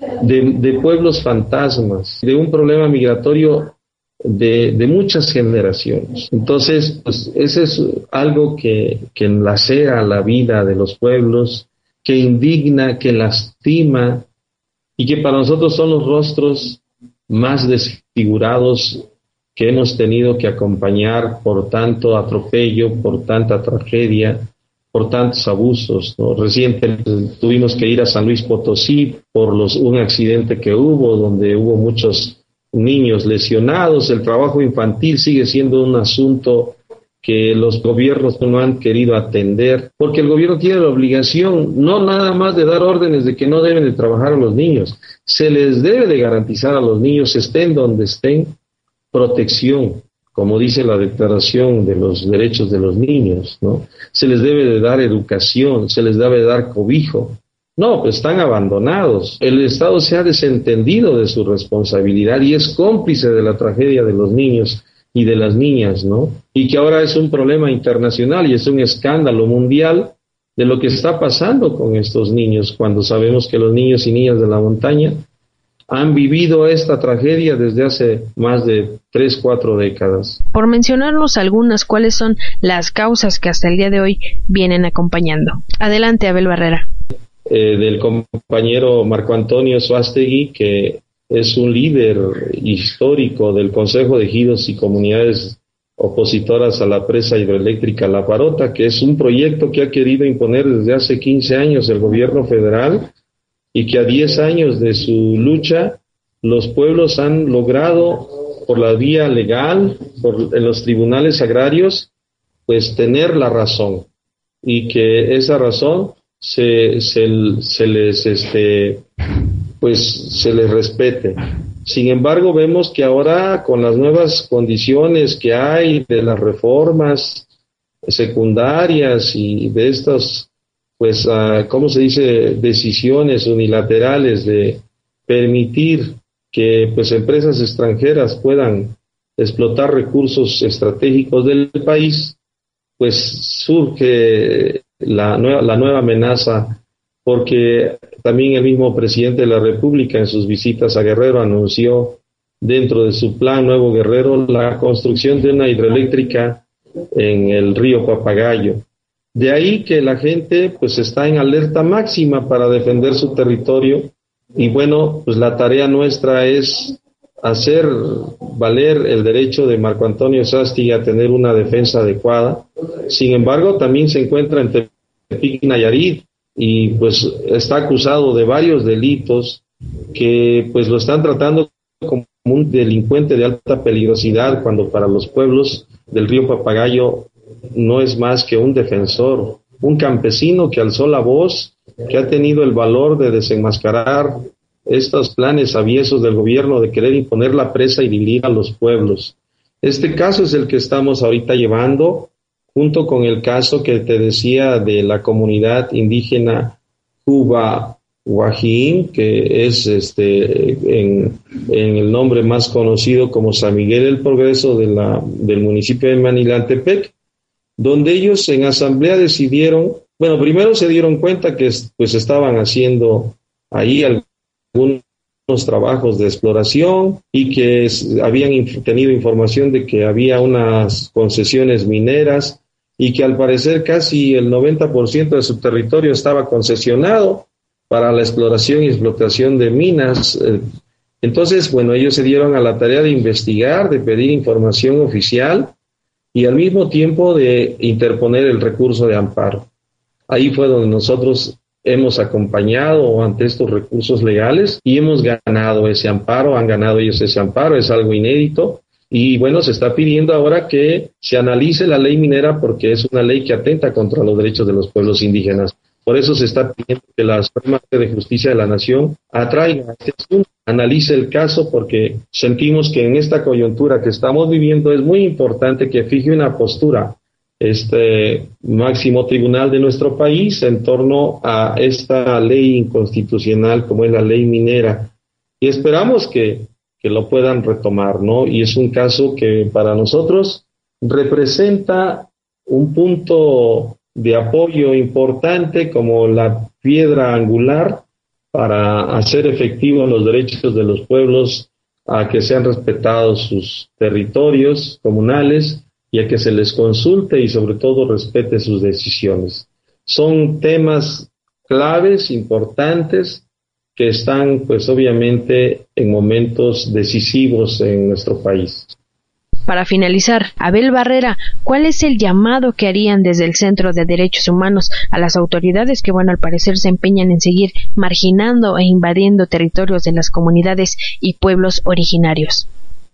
de pueblos fantasmas, de un problema migratorio de muchas generaciones. Entonces, pues ese es algo que lacera la vida de los pueblos, que indigna, que lastima, y que para nosotros son los rostros más desfigurados que hemos tenido que acompañar por tanto atropello, por tanta tragedia, por tantos abusos, ¿no? Recientemente tuvimos que ir a San Luis Potosí por un accidente que hubo, donde hubo muchos niños lesionados. El trabajo infantil sigue siendo un asunto que los gobiernos no han querido atender, porque el gobierno tiene la obligación no nada más de dar órdenes de que no deben de trabajar a los niños, se les debe de garantizar a los niños, estén donde estén, protección, como dice la Declaración de los Derechos de los Niños, ¿no? Se les debe de dar educación, se les debe de dar cobijo. No, pues están abandonados. El Estado se ha desentendido de su responsabilidad y es cómplice de la tragedia de los niños y de las niñas, ¿no? Y que ahora es un problema internacional y es un escándalo mundial de lo que está pasando con estos niños, cuando sabemos que los niños y niñas de la montaña han vivido esta tragedia desde hace más de 3-4 décadas. Por mencionarnos algunas, ¿cuáles son las causas que hasta el día de hoy vienen acompañando? Adelante, Abel Barrera. Del compañero Marco Antonio Suástegui, que es un líder histórico del Consejo de Ejidos y Comunidades Opositoras a la Presa Hidroeléctrica La Parota, que es un proyecto que ha querido imponer desde hace 15 años el gobierno federal, y que a 10 años de su lucha, los pueblos han logrado, por la vía legal, en los tribunales agrarios, pues tener la razón, y que esa razón se les respete. Sin embargo, vemos que ahora, con las nuevas condiciones que hay de las reformas secundarias y de estas, pues, ¿cómo se dice?, decisiones unilaterales de permitir que, pues, empresas extranjeras puedan explotar recursos estratégicos del país, pues surge la nueva amenaza, porque también el mismo presidente de la República en sus visitas a Guerrero anunció dentro de su plan Nuevo Guerrero la construcción de una hidroeléctrica en el río Papagayo. De ahí que la gente pues está en alerta máxima para defender su territorio, y bueno, pues la tarea nuestra es hacer valer el derecho de Marco Antonio Suástegui a tener una defensa adecuada. Sin embargo, también se encuentra en Tepic, Nayarit, y pues está acusado de varios delitos que pues lo están tratando como un delincuente de alta peligrosidad, cuando para los pueblos del río Papagayo no es más que un defensor, un campesino que alzó la voz, que ha tenido el valor de desenmascarar estos planes aviesos del gobierno de querer imponer la presa y dividir a los pueblos. Este caso es el que estamos ahorita llevando, junto con el caso que te decía de la comunidad indígena Cuba Guajín, que es en el nombre más conocido como San Miguel del Progreso del municipio de Manilantepec, donde ellos en asamblea decidieron, bueno, primero se dieron cuenta que pues estaban haciendo ahí algunos trabajos de exploración y que habían tenido información de que había unas concesiones mineras y que al parecer casi el 90% de su territorio estaba concesionado para la exploración y explotación de minas. Entonces, bueno, ellos se dieron a la tarea de investigar, de pedir información oficial y al mismo tiempo de interponer el recurso de amparo. Ahí fue donde nosotros hemos acompañado ante estos recursos legales y hemos ganado ese amparo, han ganado ellos ese amparo, es algo inédito. Y bueno, se está pidiendo ahora que se analice la ley minera porque es una ley que atenta contra los derechos de los pueblos indígenas. Por eso se está pidiendo que la Suprema Corte de Justicia de la Nación atraiga este asunto, analice el caso, porque sentimos que en esta coyuntura que estamos viviendo es muy importante que fije una postura este máximo tribunal de nuestro país en torno a esta ley inconstitucional como es la ley minera. Y esperamos que lo puedan retomar, ¿no? Y es un caso que para nosotros representa un punto de apoyo importante como la piedra angular para hacer efectivos los derechos de los pueblos a que sean respetados sus territorios comunales y a que se les consulte y sobre todo respete sus decisiones. Son temas claves, importantes, que están pues obviamente en momentos decisivos en nuestro país. Para finalizar, Abel Barrera, ¿cuál es el llamado que harían desde el Centro de Derechos Humanos a las autoridades que, bueno, al parecer se empeñan en seguir marginando e invadiendo territorios de las comunidades y pueblos originarios?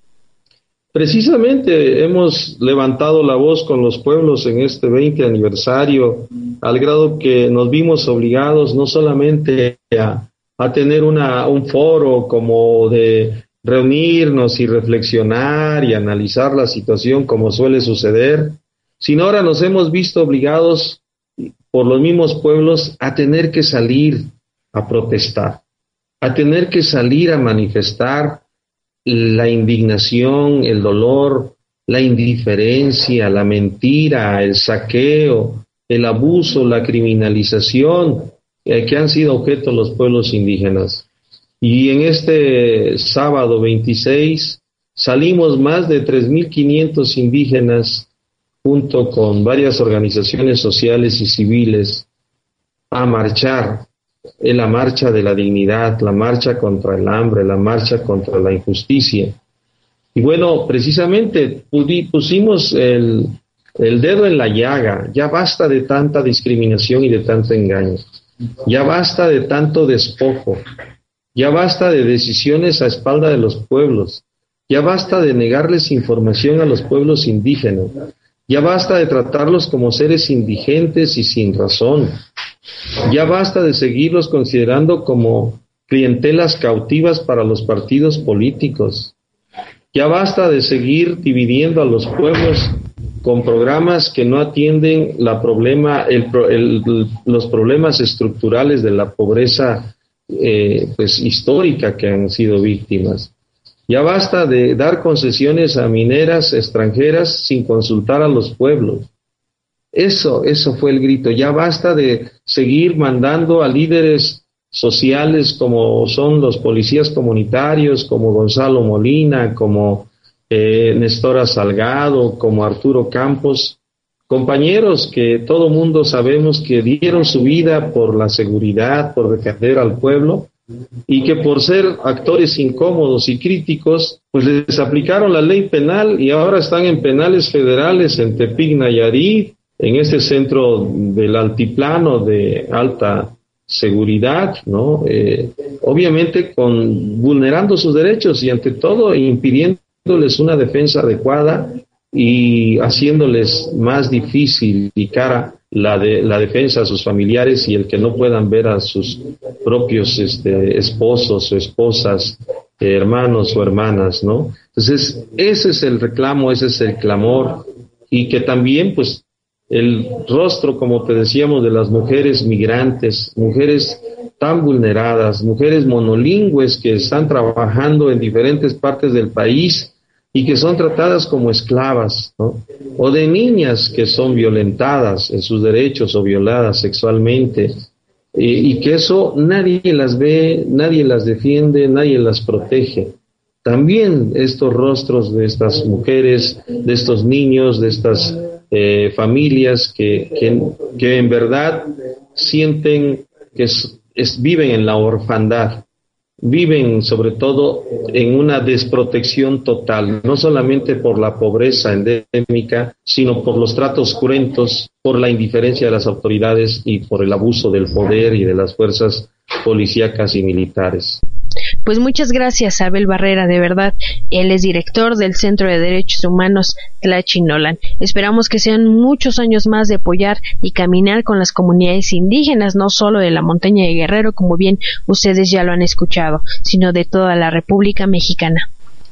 Precisamente hemos levantado la voz con los pueblos en este 20 aniversario, al grado que nos vimos obligados no solamente a tener un foro como de reunirnos y reflexionar y analizar la situación como suele suceder, sino ahora nos hemos visto obligados por los mismos pueblos a tener que salir a protestar, a tener que salir a manifestar la indignación, el dolor, la indiferencia, la mentira, el saqueo, el abuso, la criminalización que han sido objeto los pueblos indígenas. Y en este sábado 26 salimos más de 3.500 indígenas junto con varias organizaciones sociales y civiles a marchar en la marcha de la dignidad, la marcha contra el hambre, la marcha contra la injusticia. Y bueno, precisamente pusimos el dedo en la llaga. Ya basta de tanta discriminación y de tanto engaño. Ya basta de tanto despojo. Ya basta de decisiones a espalda de los pueblos. Ya basta de negarles información a los pueblos indígenas. Ya basta de tratarlos como seres indigentes y sin razón. Ya basta de seguirlos considerando como clientelas cautivas para los partidos políticos. Ya basta de seguir dividiendo a los pueblos con programas que no atienden los problemas estructurales de la pobreza histórica que han sido víctimas. Ya basta de dar concesiones a mineras extranjeras sin consultar a los pueblos. Eso fue el grito. Ya basta de seguir mandando a líderes sociales como son los policías comunitarios, como Gonzalo Molina, como Nestora Salgado, como Arturo Campos, compañeros que todo mundo sabemos que dieron su vida por la seguridad, por defender al pueblo, y que por ser actores incómodos y críticos, pues les aplicaron la ley penal y ahora están en penales federales en Tepic, Nayarit, en este centro del altiplano de alta seguridad, ¿no? Obviamente vulnerando sus derechos y ante todo impidiéndoles una defensa adecuada y haciéndoles más difícil y cara la defensa a sus familiares y el que no puedan ver a sus propios esposos o esposas, hermanos o hermanas, ¿no? Entonces, ese es el reclamo, ese es el clamor, y que también, pues, el rostro, como te decíamos, de las mujeres migrantes, mujeres tan vulneradas, mujeres monolingües que están trabajando en diferentes partes del país y que son tratadas como esclavas, ¿no? O de niñas que son violentadas en sus derechos o violadas sexualmente, y que eso nadie las ve, nadie las defiende, nadie las protege. También estos rostros de estas mujeres, de estos niños, de estas familias que en verdad sienten que viven en la orfandad, viven sobre todo en una desprotección total, no solamente por la pobreza endémica, sino por los tratos cruentos, por la indiferencia de las autoridades y por el abuso del poder y de las fuerzas policíacas y militares. Pues muchas gracias, Abel Barrera, de verdad. Él es director del Centro de Derechos Humanos Tlachinolan. Esperamos que sean muchos años más de apoyar y caminar con las comunidades indígenas, no solo de la montaña de Guerrero, como bien ustedes ya lo han escuchado, sino de toda la República Mexicana.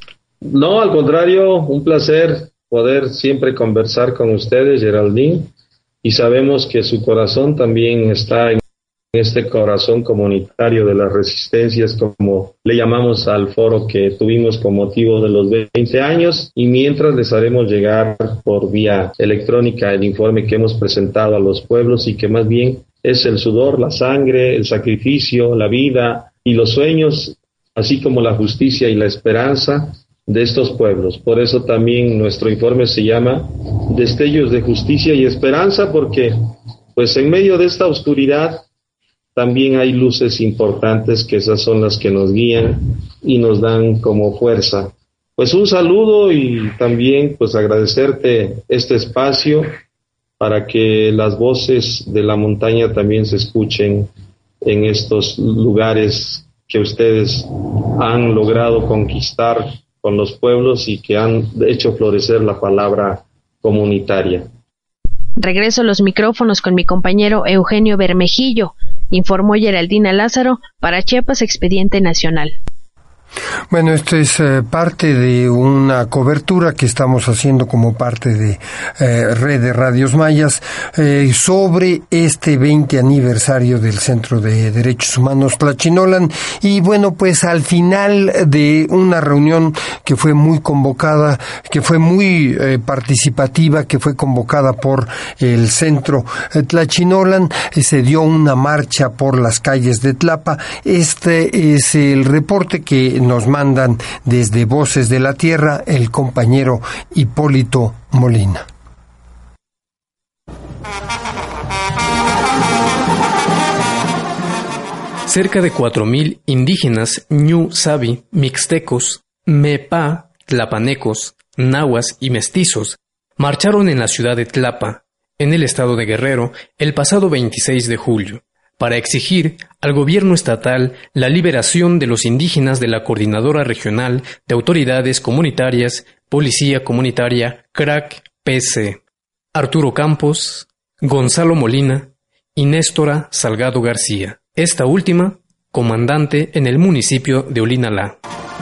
No, al contrario, un placer poder siempre conversar con ustedes, Geraldine, y sabemos que su corazón también está en este corazón comunitario de las resistencias, como le llamamos al foro que tuvimos con motivo de los 20 años, y mientras les haremos llegar por vía electrónica el informe que hemos presentado a los pueblos y que más bien es el sudor, la sangre, el sacrificio, la vida y los sueños, así como la justicia y la esperanza de estos pueblos. Por eso también nuestro informe se llama Destellos de Justicia y Esperanza, porque pues en medio de esta oscuridad también hay luces importantes, que esas son las que nos guían y nos dan como fuerza. Pues un saludo y también pues agradecerte este espacio para que las voces de la montaña también se escuchen en estos lugares que ustedes han logrado conquistar con los pueblos y que han hecho florecer la palabra comunitaria. Regreso a los micrófonos con mi compañero Eugenio Bermejillo, informó Geraldina Lázaro para Chiapas Expediente Nacional. Bueno, esto es parte de una cobertura que estamos haciendo como parte de Red de Radios Mayas sobre este 20 aniversario del Centro de Derechos Humanos Tlachinolan. Y bueno, pues al final de una reunión que fue muy convocada, que fue muy participativa, que fue convocada por el Centro Tlachinolan, se dio una marcha por las calles de Tlapa. Este es el reporte que nos mandan desde Voces de la Tierra el compañero Hipólito Molina. Cerca de 4,000 indígenas ñu, sabi, mixtecos, mepa, tlapanecos, nahuas y mestizos marcharon en la ciudad de Tlapa, en el estado de Guerrero, el pasado 26 de julio, para exigir al gobierno estatal la liberación de los indígenas de la Coordinadora Regional de Autoridades Comunitarias, Policía Comunitaria, CRAC, PC, Arturo Campos, Gonzalo Molina y Néstora Salgado García, esta última comandante en el municipio de Olinalá.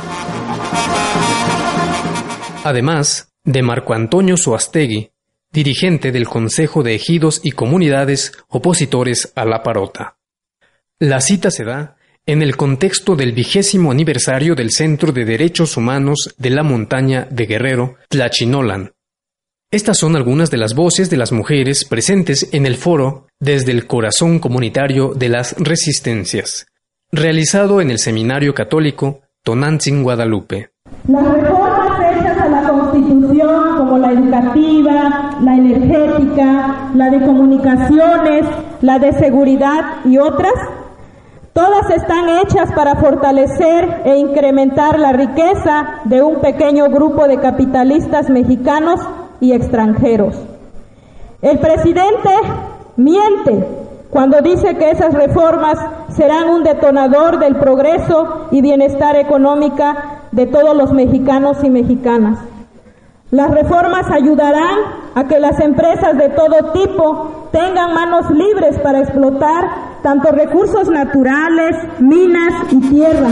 Además de Marco Antonio Soastegui, dirigente del Consejo de Ejidos y Comunidades opositores a la Parota. La cita se da en el contexto del 20º aniversario del Centro de Derechos Humanos de la Montaña de Guerrero, Tlachinolan. Estas son algunas de las voces de las mujeres presentes en el foro Desde el Corazón Comunitario de las Resistencias, realizado en el Seminario Católico Tonantzin, Guadalupe. Las reformas hechas a la Constitución, como la educativa, la energética, la de comunicaciones, la de seguridad y otras, todas están hechas para fortalecer e incrementar la riqueza de un pequeño grupo de capitalistas mexicanos y extranjeros. El presidente miente cuando dice que esas reformas serán un detonador del progreso y bienestar económica de todos los mexicanos y mexicanas. Las reformas ayudarán a que las empresas de todo tipo tengan manos libres para explotar tanto recursos naturales, minas y tierras.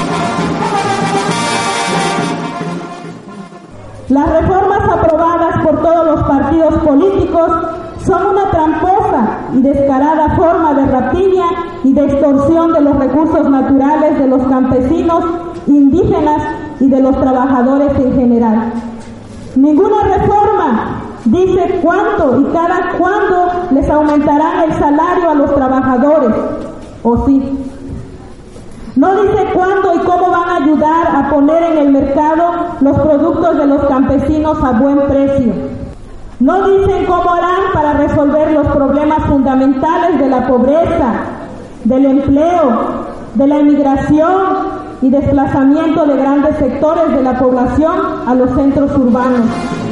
Las reformas aprobadas por todos los partidos políticos son una tramposa y descarada forma de rapiña y de extorsión de los recursos naturales de los campesinos, indígenas y de los trabajadores en general. Ninguna reforma dice cuánto y cada cuándo les aumentarán el salario a los trabajadores, ¿o sí? No dice cuándo y cómo van a ayudar a poner en el mercado los productos de los campesinos a buen precio. No dicen cómo harán para resolver los problemas fundamentales de la pobreza, del empleo, de la inmigración y desplazamiento de grandes sectores de la población a los centros urbanos.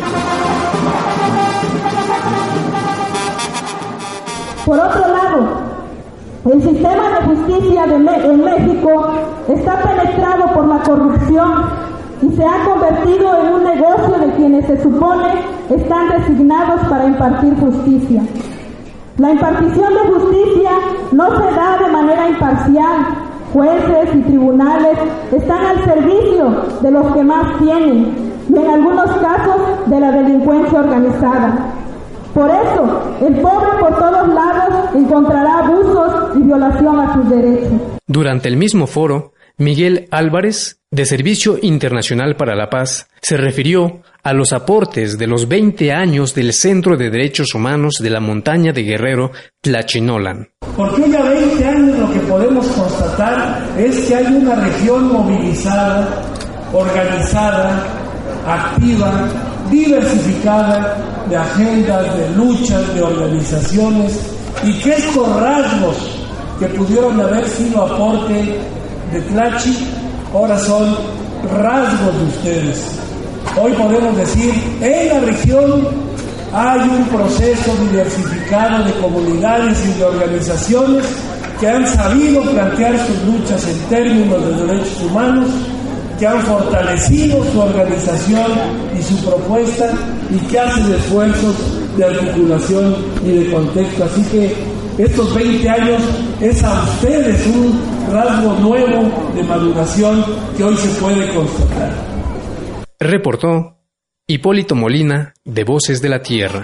Por otro lado, el sistema de justicia en México está penetrado por la corrupción y se ha convertido en un negocio de quienes se supone están designados para impartir justicia. La impartición de justicia no se da de manera imparcial. Jueces y tribunales están al servicio de los que más tienen y en algunos casos de la delincuencia organizada. Por eso, el pobre por todos lados encontrará abusos y violación a sus derechos. Durante el mismo foro, Miguel Álvarez, de Servicio Internacional para la Paz, se refirió a los aportes de los 20 años del Centro de Derechos Humanos de la Montaña de Guerrero, Tlachinolan. Porque ya 20 años lo que podemos constatar es que hay una región movilizada, organizada, activa, diversificada de agendas, de luchas, de organizaciones, y que estos rasgos que pudieron haber sido aporte de Tlachi, ahora son rasgos de ustedes. Hoy podemos decir, en la región hay un proceso diversificado de comunidades y de organizaciones que han sabido plantear sus luchas en términos de derechos humanos, que han fortalecido su organización y su propuesta y que hacen esfuerzos de articulación y de contexto. Así que estos 20 años es a ustedes un rasgo nuevo de maduración que hoy se puede constatar. Reportó Hipólito Molina, de Voces de la Tierra.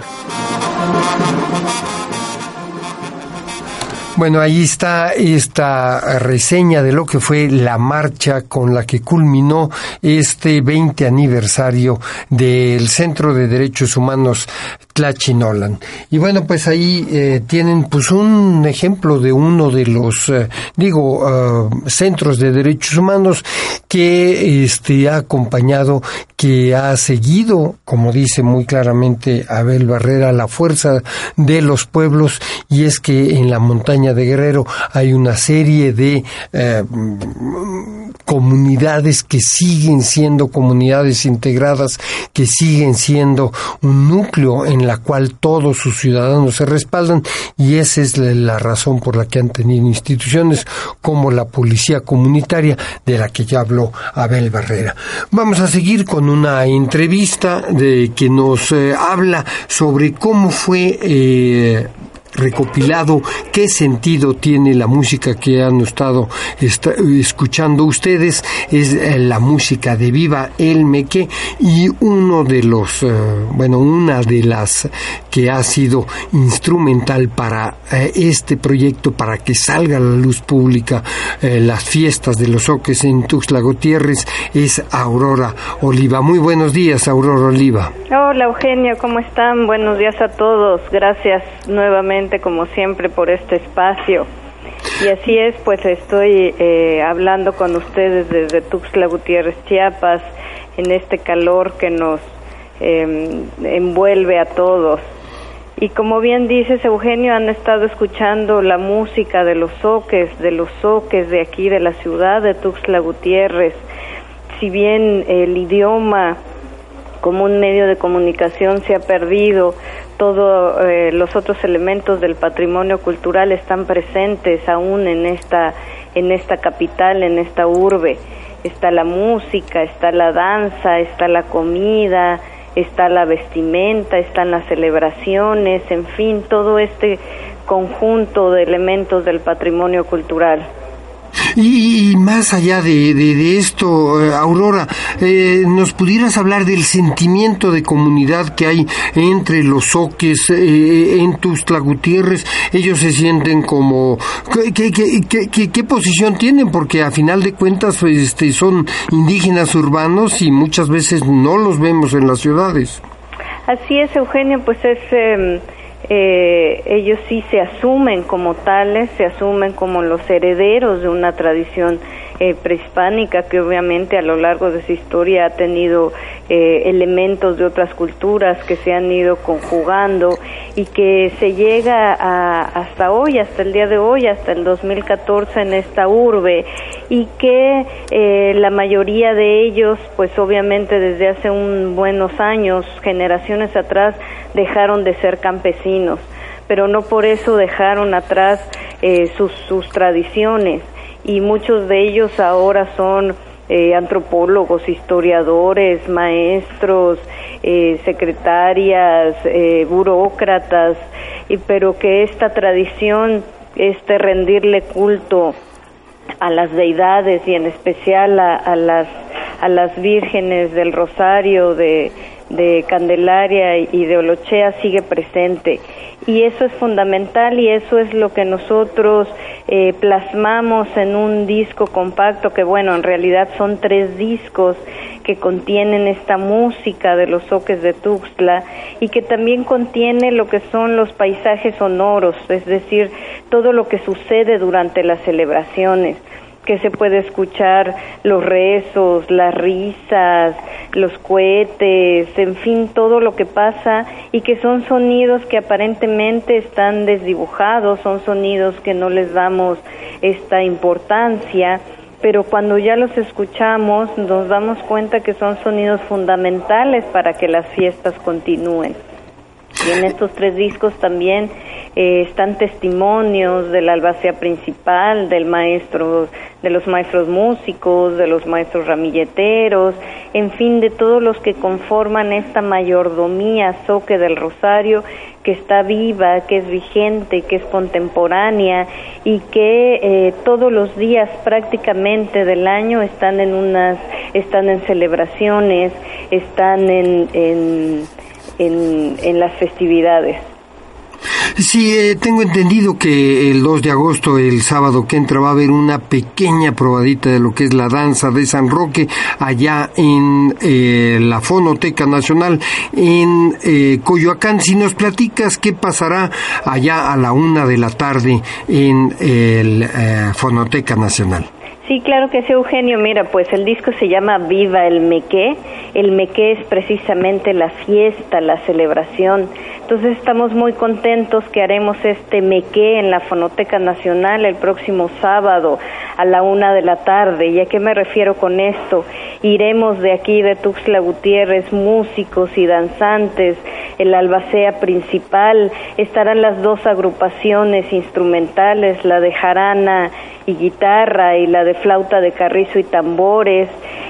Bueno, ahí está esta reseña de lo que fue la marcha con la que culminó este 20 aniversario del Centro de Derechos Humanos Tlachinolan. Y bueno, pues ahí tienen pues un ejemplo de uno de los, centros de derechos humanos que ha acompañado, que ha seguido, como dice muy claramente Abel Barrera, la fuerza de los pueblos, y es que en la montaña de Guerrero hay una serie de comunidades que siguen siendo comunidades integradas, que siguen siendo un núcleo en la cual todos sus ciudadanos se respaldan, y esa es la razón por la que han tenido instituciones como la policía comunitaria, de la que ya habló Abel Barrera. Vamos a seguir con una entrevista que nos habla sobre cómo fue recopilado, qué sentido tiene la música que han estado escuchando ustedes. Es la música de Viva el Meque, y una de las que ha sido instrumental para este proyecto, para que salga a la luz pública las fiestas de los Zoques en Tuxtla Gutiérrez, es Aurora Oliva. Muy buenos días, Aurora Oliva. Hola, Eugenio, ¿cómo están? Buenos días a todos. Gracias nuevamente, como siempre, por este espacio. Y así es, pues estoy hablando con ustedes desde Tuxtla Gutiérrez, Chiapas, en este calor que nos envuelve a todos. Y como bien dices, Eugenio, han estado escuchando la música de los zoques de aquí de la ciudad de Tuxtla Gutiérrez. Si bien el idioma como un medio de comunicación se ha perdido, todos los otros elementos del patrimonio cultural están presentes aún en esta capital, en esta urbe. Está la música, está la danza, está la comida, está la vestimenta, están las celebraciones, en fin, todo este conjunto de elementos del patrimonio cultural. Y más allá de esto, Aurora, ¿nos pudieras hablar del sentimiento de comunidad que hay entre los zoques en Tuxtla Gutiérrez? Ellos se sienten como... ¿Qué posición tienen? Porque a final de cuentas son indígenas urbanos y muchas veces no los vemos en las ciudades. Así es, Eugenio, pues ellos sí se asumen como tales, se asumen como los herederos de una tradición prehispánica que obviamente a lo largo de su historia ha tenido elementos de otras culturas que se han ido conjugando y que se llega hasta hoy, hasta el día de hoy, hasta el 2014 en esta urbe, y que la mayoría de ellos, pues obviamente desde hace buenos años, generaciones atrás, dejaron de ser campesinos, pero no por eso dejaron atrás sus tradiciones, y muchos de ellos ahora son antropólogos, historiadores, maestros, secretarias, burócratas, pero que esta tradición, rendirle culto a las deidades y en especial a las vírgenes del Rosario, de Candelaria y de Olochea, sigue presente, y eso es fundamental, y eso es lo que nosotros plasmamos en un disco compacto, que bueno, en realidad son 3 discos que contienen esta música de los zoques de Tuxtla, y que también contiene lo que son los paisajes sonoros, es decir, todo lo que sucede durante las celebraciones, que se puede escuchar los rezos, las risas, los cohetes, en fin, todo lo que pasa, y que son sonidos que aparentemente están desdibujados, son sonidos que no les damos esta importancia, pero cuando ya los escuchamos nos damos cuenta que son sonidos fundamentales para que las fiestas continúen. Y en estos 3 discos también están testimonios de la albacea principal, de los maestros músicos, de los maestros ramilleteros, en fin, de todos los que conforman esta mayordomía Zoque del Rosario, que está viva, que es vigente, que es contemporánea y que todos los días prácticamente del año están en celebraciones, están en las festividades. Sí, tengo entendido que el 2 de agosto, el sábado que entra, va a haber una pequeña probadita de lo que es la danza de San Roque allá en la Fonoteca Nacional en Coyoacán. Si nos platicas qué pasará allá a la 1 de la tarde en el Fonoteca Nacional. Sí, claro que sí, Eugenio. Mira, pues el disco se llama Viva el Mequé. El Mequé es precisamente la fiesta, la celebración. Entonces estamos muy contentos que haremos este Mequé en la Fonoteca Nacional el próximo sábado a la 1 de la tarde. ¿Y a qué me refiero con esto? Iremos de aquí, de Tuxtla Gutiérrez, músicos y danzantes, el albacea principal, estarán las 2 agrupaciones instrumentales, la de jarana y guitarra y la de flauta de carrizo y tambores,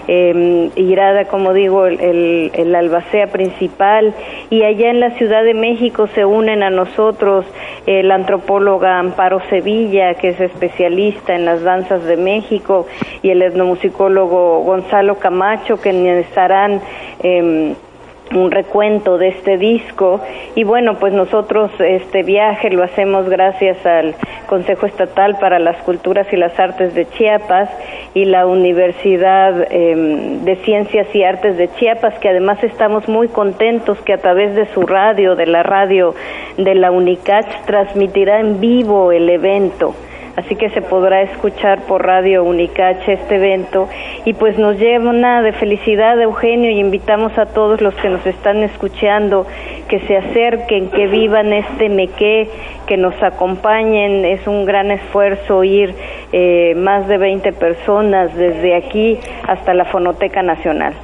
irá, como digo, el albacea principal, y allá en la Ciudad de México se unen a nosotros la antropóloga Amparo Sevilla, que es especialista en las danzas de México, y el etnomusicólogo Gonzalo Camacho, que nos harán un recuento de este disco. Y bueno, pues nosotros este viaje lo hacemos gracias al Consejo Estatal para las Culturas y las Artes de Chiapas y la Universidad de Ciencias y Artes de Chiapas, que además estamos muy contentos que a través de su radio, de la radio de la UNICACH, transmitirá en vivo el evento. Así que se podrá escuchar por Radio UNICACH este evento, y pues nos llena de felicidad, Eugenio, y invitamos a todos los que nos están escuchando que se acerquen, que vivan este Mequé, que nos acompañen. Es un gran esfuerzo ir más de 20 personas desde aquí hasta la Fonoteca Nacional.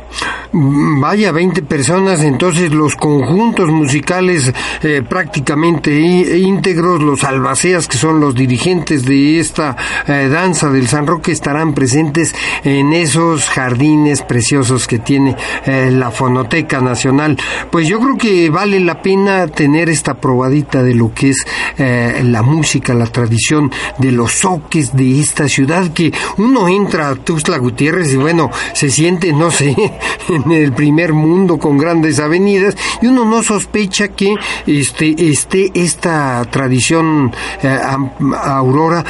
Vaya, 20 personas, entonces los conjuntos musicales prácticamente íntegros, los albaceas, que son los dirigentes de esta danza del San Roque, estarán presentes en esos jardines preciosos que tiene la Fonoteca Nacional. Pues yo creo que vale la pena tener esta probadita de lo que es la música, la tradición de los zoques de esta ciudad, que uno entra a Tuxtla Gutiérrez y bueno, se siente, no sé, en el primer mundo con grandes avenidas, y uno no sospecha que esté esta tradición Aurora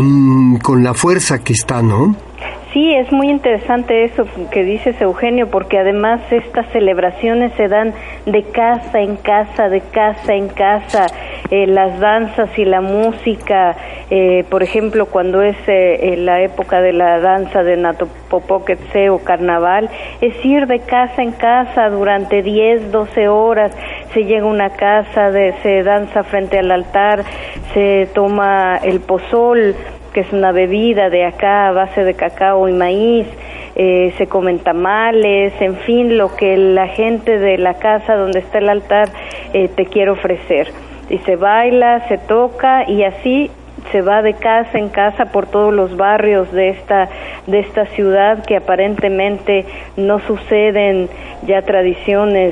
con la fuerza que está, ¿no? Sí, es muy interesante eso que dices, Eugenio, porque además estas celebraciones se dan de casa en casa, de casa en casa. Las danzas y la música, por ejemplo, cuando es la época de la danza de Natopopoquetzé o carnaval, es ir de casa en casa durante 10, 12 horas. Se llega a una casa, se danza frente al altar, se toma el pozol, que es una bebida de acá a base de cacao y maíz, se comen tamales, en fin, lo que la gente de la casa donde está el altar te quiere ofrecer. Y se baila, se toca, y así se va de casa en casa por todos los barrios de esta ciudad, que aparentemente no suceden ya tradiciones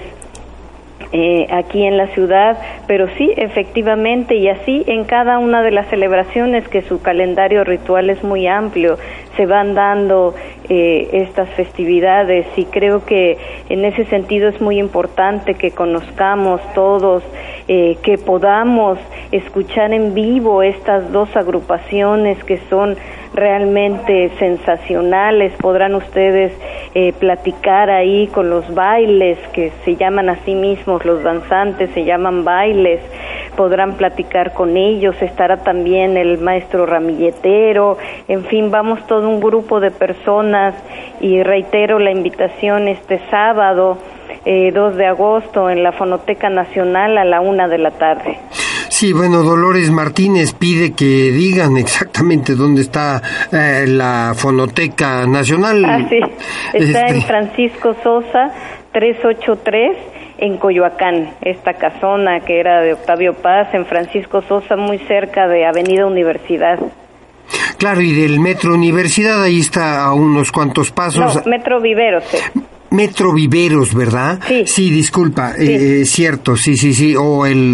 aquí en la ciudad, pero sí, efectivamente, y así en cada una de las celebraciones, que su calendario ritual es muy amplio, se van dando estas festividades, y creo que en ese sentido es muy importante que conozcamos todos, que podamos escuchar en vivo estas 2 agrupaciones que son realmente sensacionales. Podrán ustedes platicar ahí con los bailes, que se llaman a sí mismos, los danzantes se llaman bailes, podrán platicar con ellos, estará también el maestro ramilletero, en fin, vamos todo un grupo de personas, y reitero la invitación este sábado 2 de agosto en la Fonoteca Nacional a la 1 de la tarde. Sí, bueno, Dolores Martínez pide que digan exactamente dónde está la Fonoteca Nacional. Ah, sí, está en Francisco Sosa 383 en Coyoacán, esta casona que era de Octavio Paz, en Francisco Sosa, muy cerca de Avenida Universidad. Claro, y del Metro Universidad, ahí está a unos cuantos pasos. No, Metro Viveros. Metro Viveros, ¿verdad? Sí, disculpa, sí. Cierto, sí, o el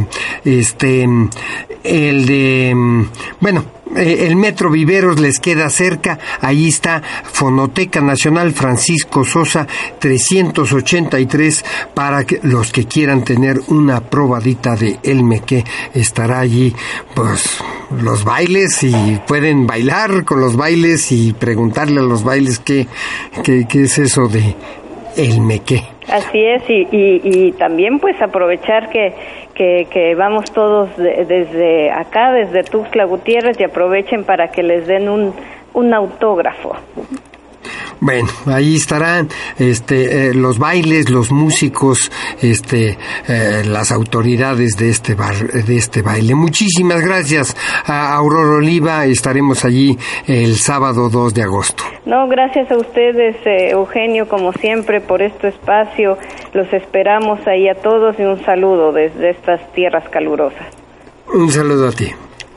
de, bueno, el Metro Viveros les queda cerca, ahí está Fonoteca Nacional Francisco Sosa 383, para que los que quieran tener una probadita de El Mequé. Estará allí, pues, los bailes, y pueden bailar con los bailes y preguntarle a los bailes qué es eso de El Mequé. Así es, y también pues aprovechar que vamos todos desde acá, desde Tuxtla Gutiérrez, y aprovechen para que les den un autógrafo. Bueno, ahí estarán los bailes, los músicos, las autoridades de este baile. Muchísimas gracias a Aurora Oliva, estaremos allí el sábado 2 de agosto. No, gracias a ustedes, Eugenio, como siempre, por este espacio. Los esperamos ahí a todos, y un saludo desde estas tierras calurosas. Un saludo a ti.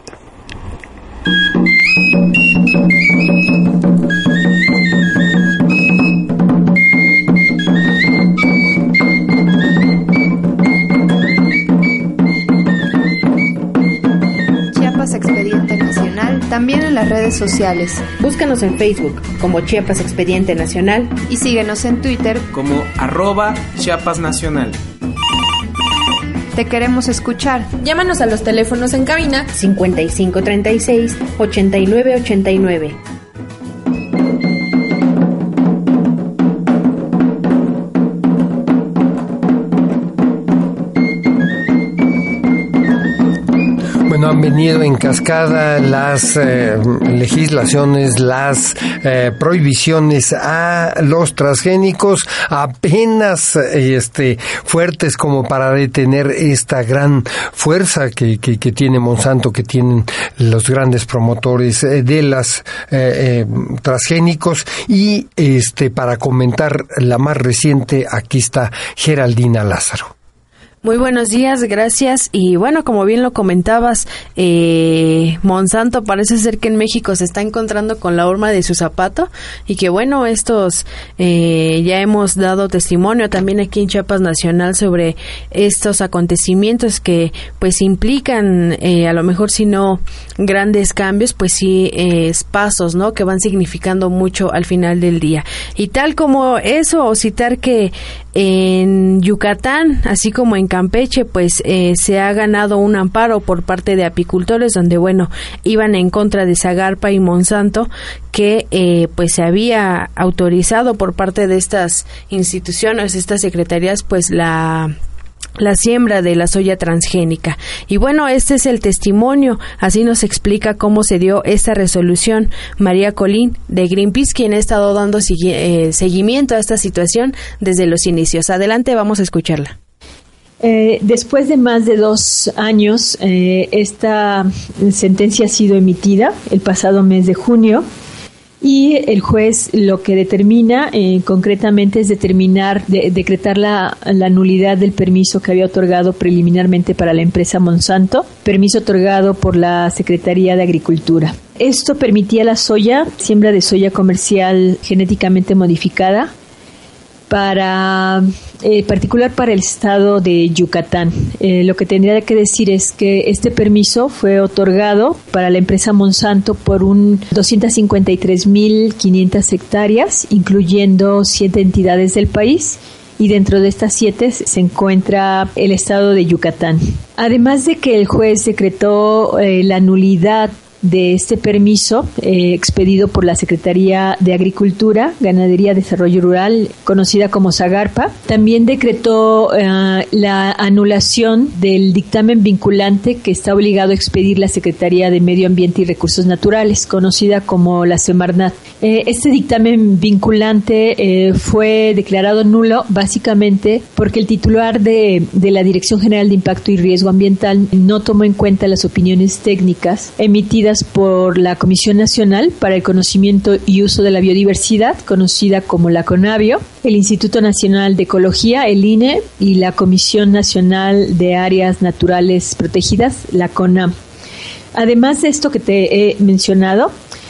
Chiapas Expediente Nacional, también en las redes sociales. Búscanos en Facebook como Chiapas Expediente Nacional y síguenos en Twitter como @ChiapasNacional. Te queremos escuchar. Llámanos a los teléfonos en cabina 5536-8989. Bueno, han venido en cascada las legislaciones, las prohibiciones a los transgénicos, apenas fuertes como para detener esta gran fuerza que tiene Monsanto, que tienen los grandes promotores de las transgénicos. Y para comentar la más reciente, aquí está Geraldina Lázaro. Muy buenos días, gracias. Y bueno, como bien lo comentabas, Monsanto parece ser que en México se está encontrando con la horma de su zapato, y que bueno, estos ya hemos dado testimonio también aquí en Chiapas Nacional sobre estos acontecimientos que pues implican a lo mejor, si no grandes cambios, pues sí pasos, ¿no?, que van significando mucho al final del día. Y tal como eso, o citar que en Yucatán, así como en Campeche, pues se ha ganado un amparo por parte de apicultores, donde bueno, iban en contra de Zagarpa y Monsanto, que pues se había autorizado por parte de estas instituciones, estas secretarías, pues la siembra de la soya transgénica. Y bueno, este es el testimonio, así nos explica cómo se dio esta resolución María Colín de Greenpeace, quien ha estado dando seguimiento a esta situación desde los inicios. Adelante, vamos a escucharla. Después de más de 2 años, esta sentencia ha sido emitida el pasado mes de junio, y el juez lo que determina concretamente es decretar la nulidad del permiso que había otorgado preliminarmente para la empresa Monsanto, permiso otorgado por la Secretaría de Agricultura. Esto permitía la siembra de soya comercial genéticamente modificada, particular para el estado de Yucatán. Lo que tendría que decir es que este permiso fue otorgado para la empresa Monsanto por 253.500 hectáreas, incluyendo 7 entidades del país, y dentro de estas 7 se encuentra el estado de Yucatán. Además de que el juez decretó la nulidad de este permiso expedido por la Secretaría de Agricultura, Ganadería y Desarrollo Rural, conocida como Zagarpa, también decretó la anulación del dictamen vinculante que está obligado a expedir la Secretaría de Medio Ambiente y Recursos Naturales, conocida como la Semarnat. Este dictamen vinculante fue declarado nulo básicamente porque el titular de la Dirección General de Impacto y Riesgo Ambiental no tomó en cuenta las opiniones técnicas emitidas promovidas por la Comisión Nacional para el Conocimiento y Uso de la Biodiversidad, conocida como la CONABIO, el Instituto Nacional de Ecología, el INE, y la Comisión Nacional de Áreas Naturales Protegidas, la CONAM. Además de esto que te he mencionado,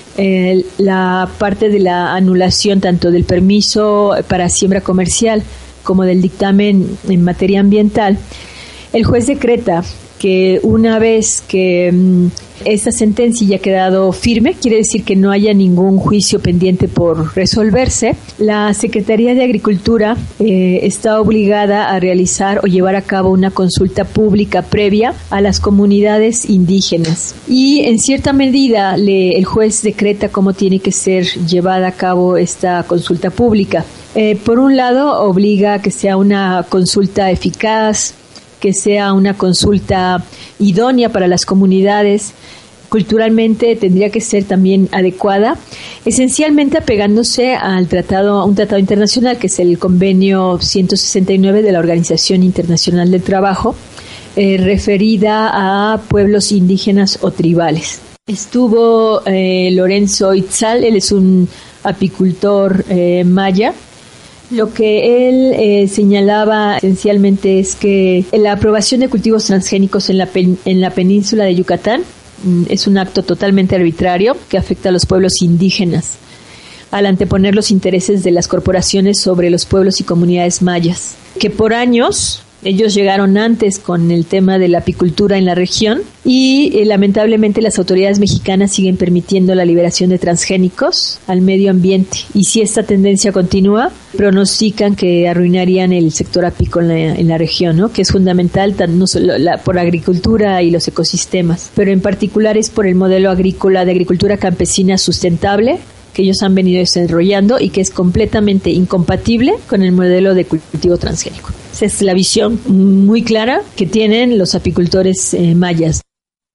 la parte de la anulación tanto del permiso para siembra comercial como del dictamen en materia ambiental, el juez decreta que una vez que esta sentencia ya ha quedado firme, quiere decir que no haya ningún juicio pendiente por resolverse, la Secretaría de Agricultura está obligada a realizar o llevar a cabo una consulta pública previa a las comunidades indígenas. Y en cierta medida el juez decreta cómo tiene que ser llevada a cabo esta consulta pública. Por un lado, obliga a que sea una consulta eficaz, que sea una consulta idónea para las comunidades. Culturalmente tendría que ser también adecuada, esencialmente apegándose a un tratado internacional que es el Convenio 169 de la Organización Internacional del Trabajo, referida a pueblos indígenas o tribales. Estuvo Lorenzo Itzal, él es un apicultor maya. Lo que él señalaba esencialmente es que la aprobación de cultivos transgénicos en la península de Yucatán es un acto totalmente arbitrario que afecta a los pueblos indígenas, al anteponer los intereses de las corporaciones sobre los pueblos y comunidades mayas, que por años ellos llegaron antes con el tema de la apicultura en la región y lamentablemente las autoridades mexicanas siguen permitiendo la liberación de transgénicos al medio ambiente. Y si esta tendencia continúa, pronostican que arruinarían el sector apícola en la región, ¿no? Que es fundamental no solo por la agricultura y los ecosistemas, pero en particular es por el modelo agrícola de agricultura campesina sustentable que ellos han venido desarrollando y que es completamente incompatible con el modelo de cultivo transgénico. Esa es la visión muy clara que tienen los apicultores mayas.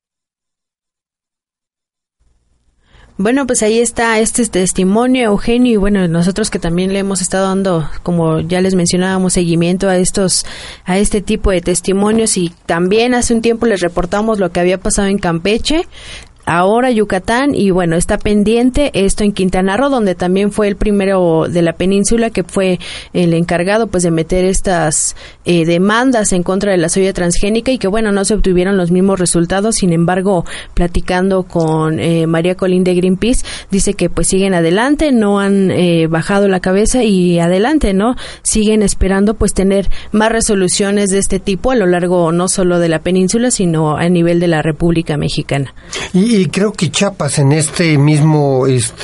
Bueno, pues ahí está este testimonio, Eugenio, y bueno, nosotros que también le hemos estado dando, como ya les mencionábamos, seguimiento a este tipo de testimonios, y también hace un tiempo les reportamos lo que había pasado en Campeche, ahora Yucatán, y bueno, está pendiente esto en Quintana Roo, donde también fue el primero de la península que fue el encargado pues de meter estas demandas en contra de la soya transgénica, y que bueno, no se obtuvieron los mismos resultados. Sin embargo, platicando con María Colín de Greenpeace, dice que pues siguen adelante, no han bajado la cabeza y adelante, ¿no? Siguen esperando pues tener más resoluciones de este tipo a lo largo no solo de la península, sino a nivel de la República Mexicana. Y creo que Chiapas en este mismo,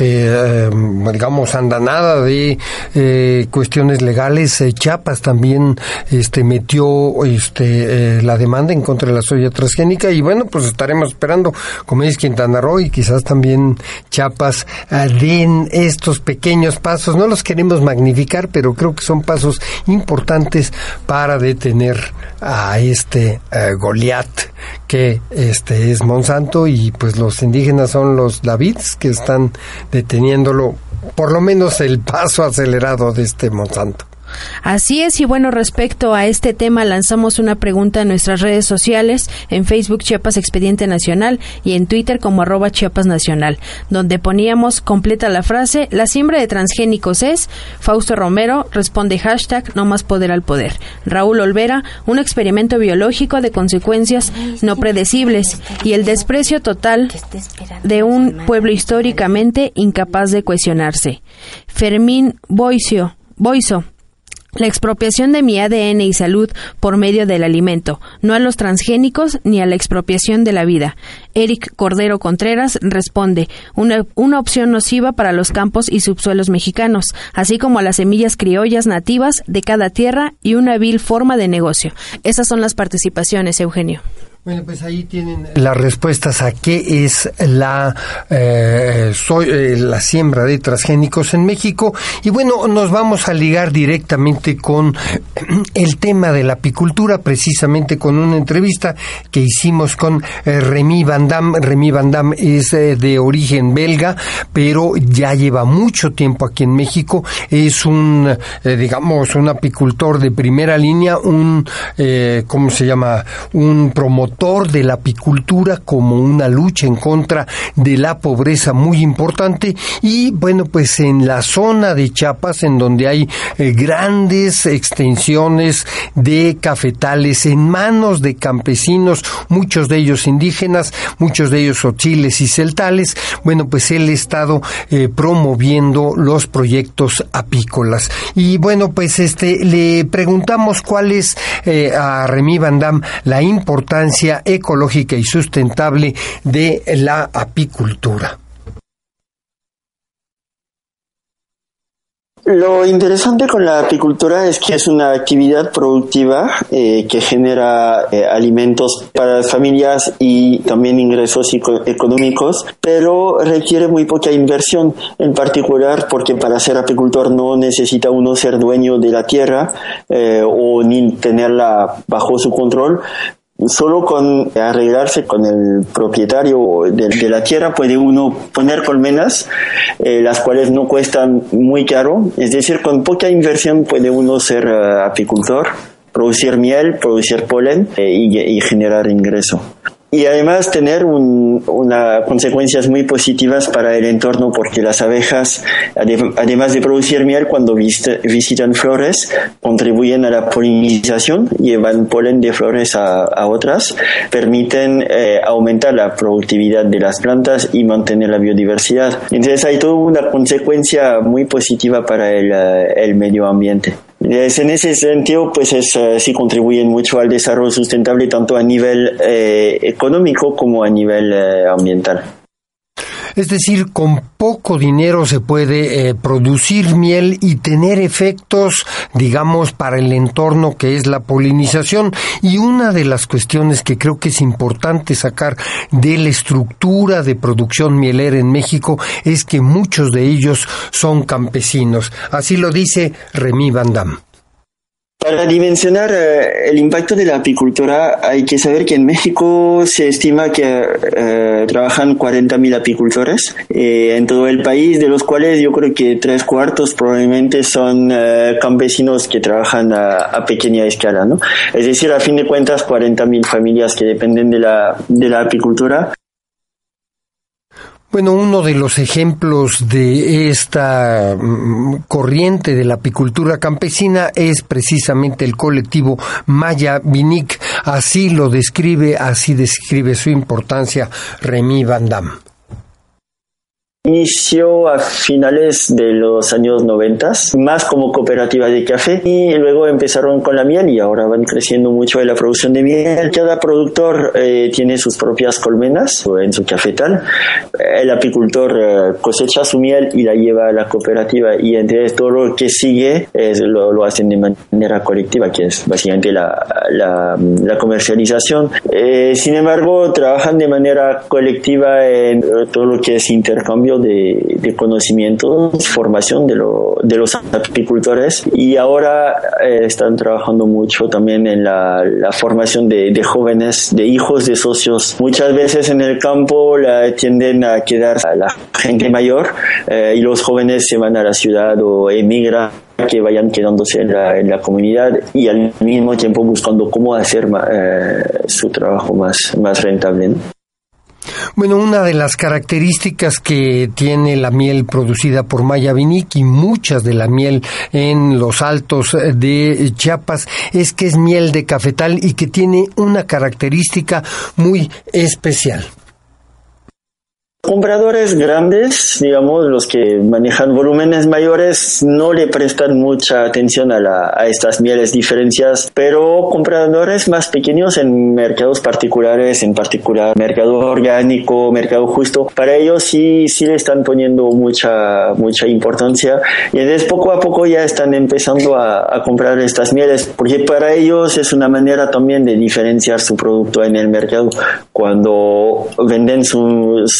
digamos, andanada de cuestiones legales, Chiapas también metió la demanda en contra de la soya transgénica, y bueno, pues estaremos esperando, como dice Quintana Roo y quizás también Chiapas, den estos pequeños pasos. No los queremos magnificar, pero creo que son pasos importantes para detener a Goliat que es Monsanto, y pues los indígenas son los Davids que están deteniéndolo, por lo menos el paso acelerado de Monsanto. Así es, y bueno, respecto a este tema lanzamos una pregunta en nuestras redes sociales, en Facebook Chiapas Expediente Nacional y en Twitter como @ChiapasNacional, donde poníamos completa la frase: la siembra de transgénicos es. Fausto Romero responde #no más poder al poder. Raúl Olvera: un experimento biológico de consecuencias no predecibles y el desprecio total de un pueblo históricamente incapaz de cuestionarse. Fermín Boiso: la expropiación de mi ADN y salud por medio del alimento, no a los transgénicos ni a la expropiación de la vida. Eric Cordero Contreras responde: una opción nociva para los campos y subsuelos mexicanos, así como a las semillas criollas nativas de cada tierra y una vil forma de negocio. Esas son las participaciones, Eugenio. Bueno, pues ahí tienen las respuestas a qué es la siembra de transgénicos en México. Y bueno, nos vamos a ligar directamente con el tema de la apicultura, precisamente con una entrevista que hicimos con Remy Van Dam. Remy Van Dam es de origen belga, pero ya lleva mucho tiempo aquí en México. Es un apicultor de primera línea, un promotor motor de la apicultura como una lucha en contra de la pobreza muy importante. Y bueno, pues en la zona de Chiapas, en donde hay grandes extensiones de cafetales en manos de campesinos, muchos de ellos indígenas, muchos de ellos otziles y celtales, bueno, pues él ha estado promoviendo los proyectos apícolas. Y bueno, pues le preguntamos cuál es a Remy Van Damme la importancia ecológica y sustentable de la apicultura. Lo interesante con la apicultura es que es una actividad productiva que genera alimentos para las familias y también ingresos económicos, pero requiere muy poca inversión, en particular porque para ser apicultor no necesita uno ser dueño de la tierra o ni tenerla bajo su control. Solo con arreglarse con el propietario de la tierra puede uno poner colmenas, las cuales no cuestan muy caro. Es decir, con poca inversión puede uno ser apicultor, producir miel, producir polen y generar ingreso. Y además tener consecuencias muy positivas para el entorno, porque las abejas, además de producir miel, cuando visitan flores, contribuyen a la polinización, llevan polen de flores a otras, permiten aumentar la productividad de las plantas y mantener la biodiversidad. Entonces hay toda una consecuencia muy positiva para el medio ambiente. En ese sentido, pues sí contribuyen mucho al desarrollo sustentable tanto a nivel económico como a nivel ambiental. Es decir, con poco dinero se puede producir miel y tener efectos, digamos, para el entorno, que es la polinización. Y una de las cuestiones que creo que es importante sacar de la estructura de producción mielera en México es que muchos de ellos son campesinos. Así lo dice Remy Van Damme. Para dimensionar el impacto de la apicultura hay que saber que en México se estima que trabajan 40.000 apicultores en todo el país, de los cuales yo creo que 3/4 probablemente son campesinos que trabajan a pequeña escala, ¿no? Es decir, a fin de cuentas 40.000 familias que dependen de la apicultura. Bueno, uno de los ejemplos de esta corriente de la apicultura campesina es precisamente el colectivo Maya Vinic. Así describe su importancia Remy Van Damme. Inició a finales de los años 90, más como cooperativa de café, y luego empezaron con la miel y ahora van creciendo mucho en la producción de miel. Cada productor tiene sus propias colmenas en su cafetal. El apicultor cosecha su miel y la lleva a la cooperativa, y entonces todo lo que sigue lo hacen de manera colectiva, que es básicamente la comercialización. Sin embargo, trabajan de manera colectiva en todo lo que es intercambio de conocimientos, formación de los apicultores, y ahora están trabajando mucho también en la formación de jóvenes, de hijos de socios. Muchas veces en el campo tienden a quedar a la gente mayor y los jóvenes se van a la ciudad o emigran, que vayan quedándose en la comunidad y al mismo tiempo buscando cómo hacer su trabajo más rentable, ¿no? Bueno, una de las características que tiene la miel producida por Maya Vinic y muchas de la miel en los altos de Chiapas es que es miel de cafetal y que tiene una característica muy especial. Compradores grandes, digamos, los que manejan volúmenes mayores, no le prestan mucha atención a estas mieles diferenciadas, pero compradores más pequeños en mercados particulares, en particular mercado orgánico, mercado justo, para ellos sí le están poniendo mucha importancia, y entonces poco a poco ya están empezando a comprar estas mieles, porque para ellos es una manera también de diferenciar su producto en el mercado. Cuando venden su miel en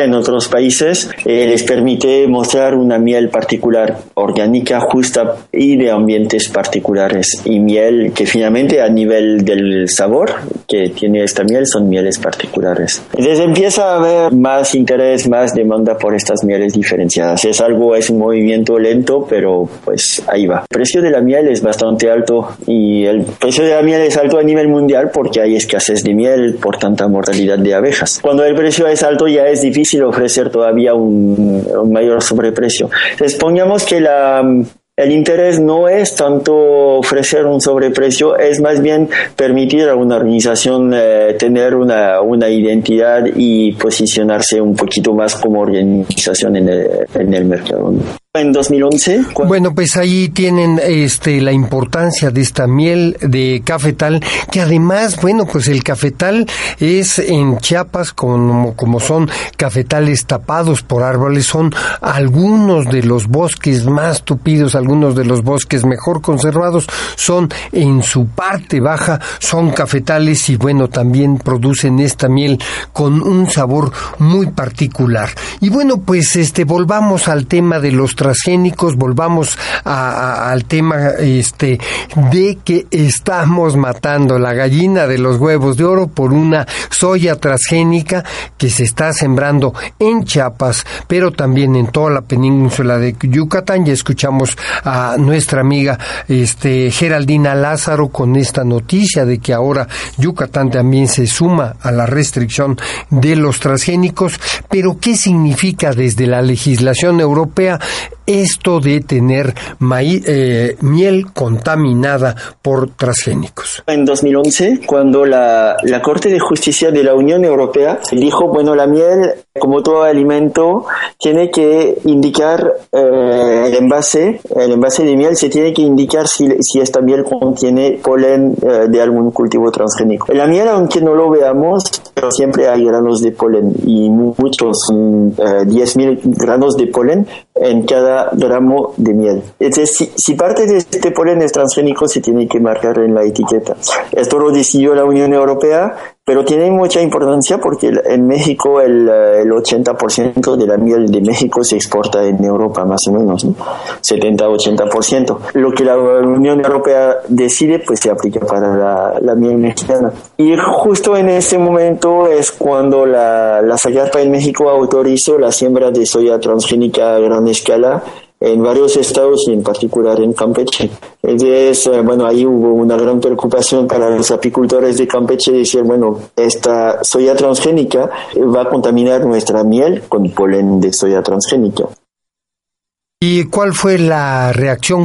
en otros países, les permite mostrar una miel particular, orgánica, justa y de ambientes particulares. Y miel que finalmente a nivel del sabor que tiene esta miel son mieles particulares. Entonces empieza a haber más interés, más demanda por estas mieles diferenciadas. Es un movimiento lento, pero pues ahí va. El precio de la miel es bastante alto y el precio de la miel es alto a nivel mundial porque hay escasez de miel por tanta mortalidad de abejas. Cuando el precio es alto ya es difícil ofrecer todavía un mayor sobreprecio. Entonces pongamos que el interés no es tanto ofrecer un sobreprecio, es más bien permitir a una organización tener una identidad y posicionarse un poquito más como organización en el mercado. En 2011. Bueno, pues ahí tienen la importancia de esta miel de cafetal, que además, bueno, pues el cafetal es en Chiapas, como son cafetales tapados por árboles, son algunos de los bosques más tupidos, algunos de los bosques mejor conservados, son en su parte baja, son cafetales y bueno, también producen esta miel con un sabor muy particular. Y bueno, pues volvamos al tema de los transgénicos, volvamos al tema de que estamos matando la gallina de los huevos de oro por una soya transgénica que se está sembrando en Chiapas, pero también en toda la península de Yucatán. Ya escuchamos a nuestra amiga Geraldina Lázaro con esta noticia de que ahora Yucatán también se suma a la restricción de los transgénicos. Pero ¿qué significa desde la legislación europea esto de tener miel contaminada por transgénicos? En 2011, cuando la Corte de Justicia de la Unión Europea dijo, bueno, la miel, como todo alimento, tiene que indicar el envase de miel, se tiene que indicar si esta miel contiene polen de algún cultivo transgénico. En la miel, aunque no lo veamos, pero siempre hay granos de polen y muchos, 10.000 granos de polen en cada gramo de miel. Entonces, si parte de este polen es transgénico, se tiene que marcar en la etiqueta. Esto lo decidió la Unión Europea, pero tiene mucha importancia porque en México el 80% de la miel de México se exporta en Europa, más o menos, ¿no? 70-80%. Lo que la Unión Europea decide, pues se aplica para la miel mexicana. Y justo en ese momento es cuando la SAGARPA en México autorizó la siembra de soya transgénica a gran escala en varios estados y en particular en Campeche. Entonces, bueno, ahí hubo una gran preocupación para los apicultores de Campeche de decir, bueno, esta soya transgénica va a contaminar nuestra miel con polen de soya transgénica. ¿Y cuál fue la reacción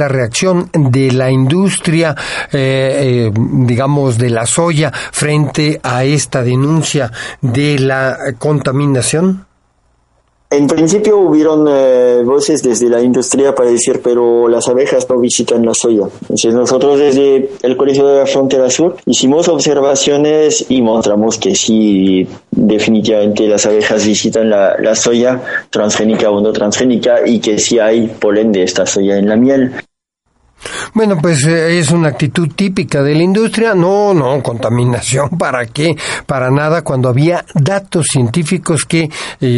de la industria, digamos, de la soya frente a esta denuncia de la contaminación? En principio hubieron voces desde la industria para decir, pero las abejas no visitan la soya. Entonces nosotros desde el Colegio de la Frontera Sur hicimos observaciones y mostramos que sí, definitivamente las abejas visitan la soya transgénica o no transgénica y que sí hay polen de esta soya en la miel. Bueno, pues es una actitud típica de la industria. No, contaminación, ¿para qué? Para nada, cuando había datos científicos que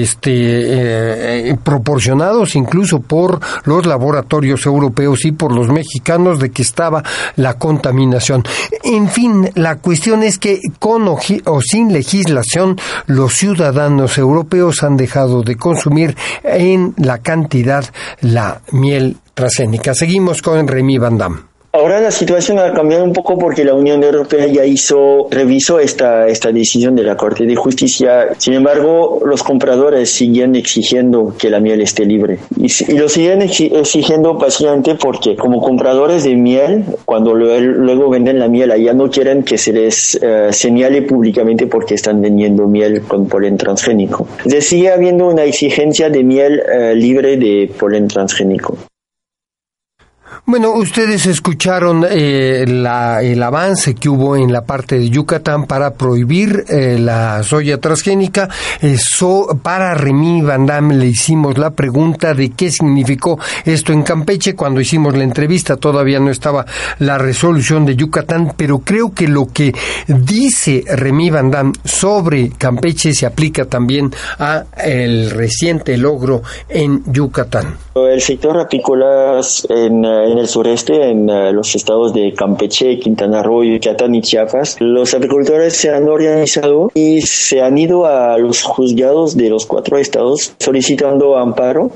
proporcionados incluso por los laboratorios europeos y por los mexicanos de que estaba la contaminación. En fin, la cuestión es que con o sin legislación los ciudadanos europeos han dejado de consumir en la cantidad la miel transgénica. Seguimos con Remy Van Damme. Ahora la situación ha cambiado un poco porque la Unión Europea ya revisó esta decisión de la Corte de Justicia. Sin embargo, los compradores siguen exigiendo que la miel esté libre. Y lo siguen exigiendo básicamente porque como compradores de miel, cuando luego venden la miel, allá no quieren que se les señale públicamente porque están vendiendo miel con polen transgénico. Entonces sigue habiendo una exigencia de miel libre de polen transgénico. Bueno, ustedes escucharon el avance que hubo en la parte de Yucatán para prohibir la soya transgénica. Para Remy Van Damme le hicimos la pregunta de qué significó esto en Campeche. Cuando hicimos la entrevista todavía no estaba la resolución de Yucatán, pero creo que lo que dice Remy Van Damme sobre Campeche se aplica también a el reciente logro en Yucatán. El sector apícola en el sureste, en los estados de Campeche, Quintana Roo, Yucatán y Chiapas, los apicultores se han organizado y se han ido a los juzgados de los 4 estados solicitando amparo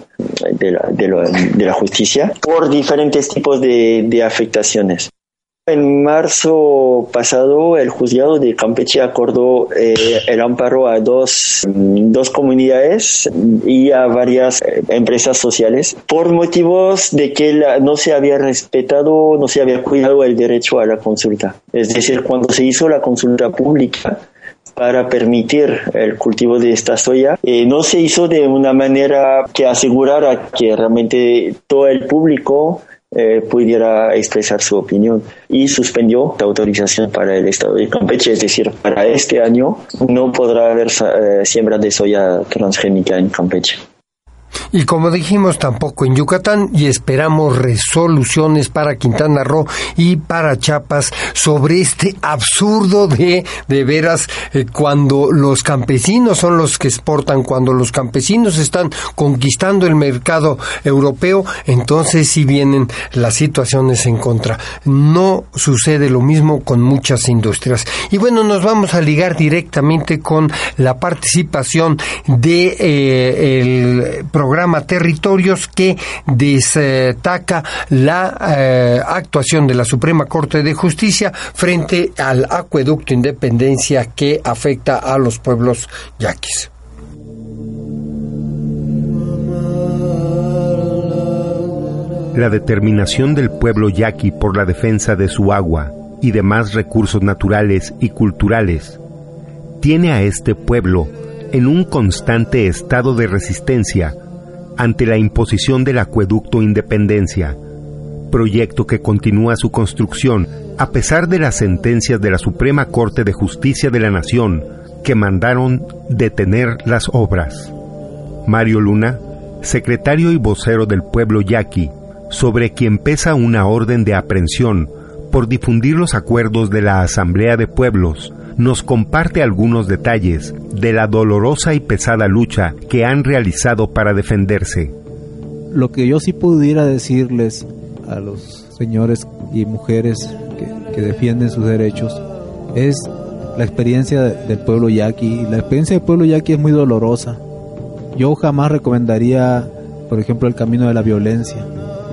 de la justicia por diferentes tipos de afectaciones. En marzo pasado, el juzgado de Campeche acordó el amparo a dos comunidades y a varias empresas sociales por motivos de que no se había respetado, no se había cuidado el derecho a la consulta. Es decir, cuando se hizo la consulta pública para permitir el cultivo de esta soya, no se hizo de una manera que asegurara que realmente todo el público pudiera expresar su opinión, y suspendió la autorización para el estado de Campeche. Es decir, para este año no podrá haber siembra de soya transgénica en Campeche. Y como dijimos, tampoco en Yucatán, y esperamos resoluciones para Quintana Roo y para Chiapas sobre este absurdo de veras, cuando los campesinos son los que exportan, cuando los campesinos están conquistando el mercado europeo, entonces sí vienen las situaciones en contra. No sucede lo mismo con muchas industrias. Y bueno, nos vamos a ligar directamente con la participación de el programa Territorios, que destaca la actuación de la Suprema Corte de Justicia frente al acueducto Independencia que afecta a los pueblos yaquis. La determinación del pueblo yaqui por la defensa de su agua y demás recursos naturales y culturales tiene a este pueblo en un constante estado de resistencia ante la imposición del acueducto Independencia, proyecto que continúa su construcción a pesar de las sentencias de la Suprema Corte de Justicia de la Nación que mandaron detener las obras. Mario Luna, secretario y vocero del pueblo yaqui, sobre quien pesa una orden de aprehensión por difundir los acuerdos de la Asamblea de Pueblos, nos comparte algunos detalles de la dolorosa y pesada lucha que han realizado para defenderse. Lo que yo sí pudiera decirles a los señores y mujeres que defienden sus derechos es la experiencia del pueblo yaqui. La experiencia del pueblo yaqui es muy dolorosa. Yo jamás recomendaría, por ejemplo, el camino de la violencia.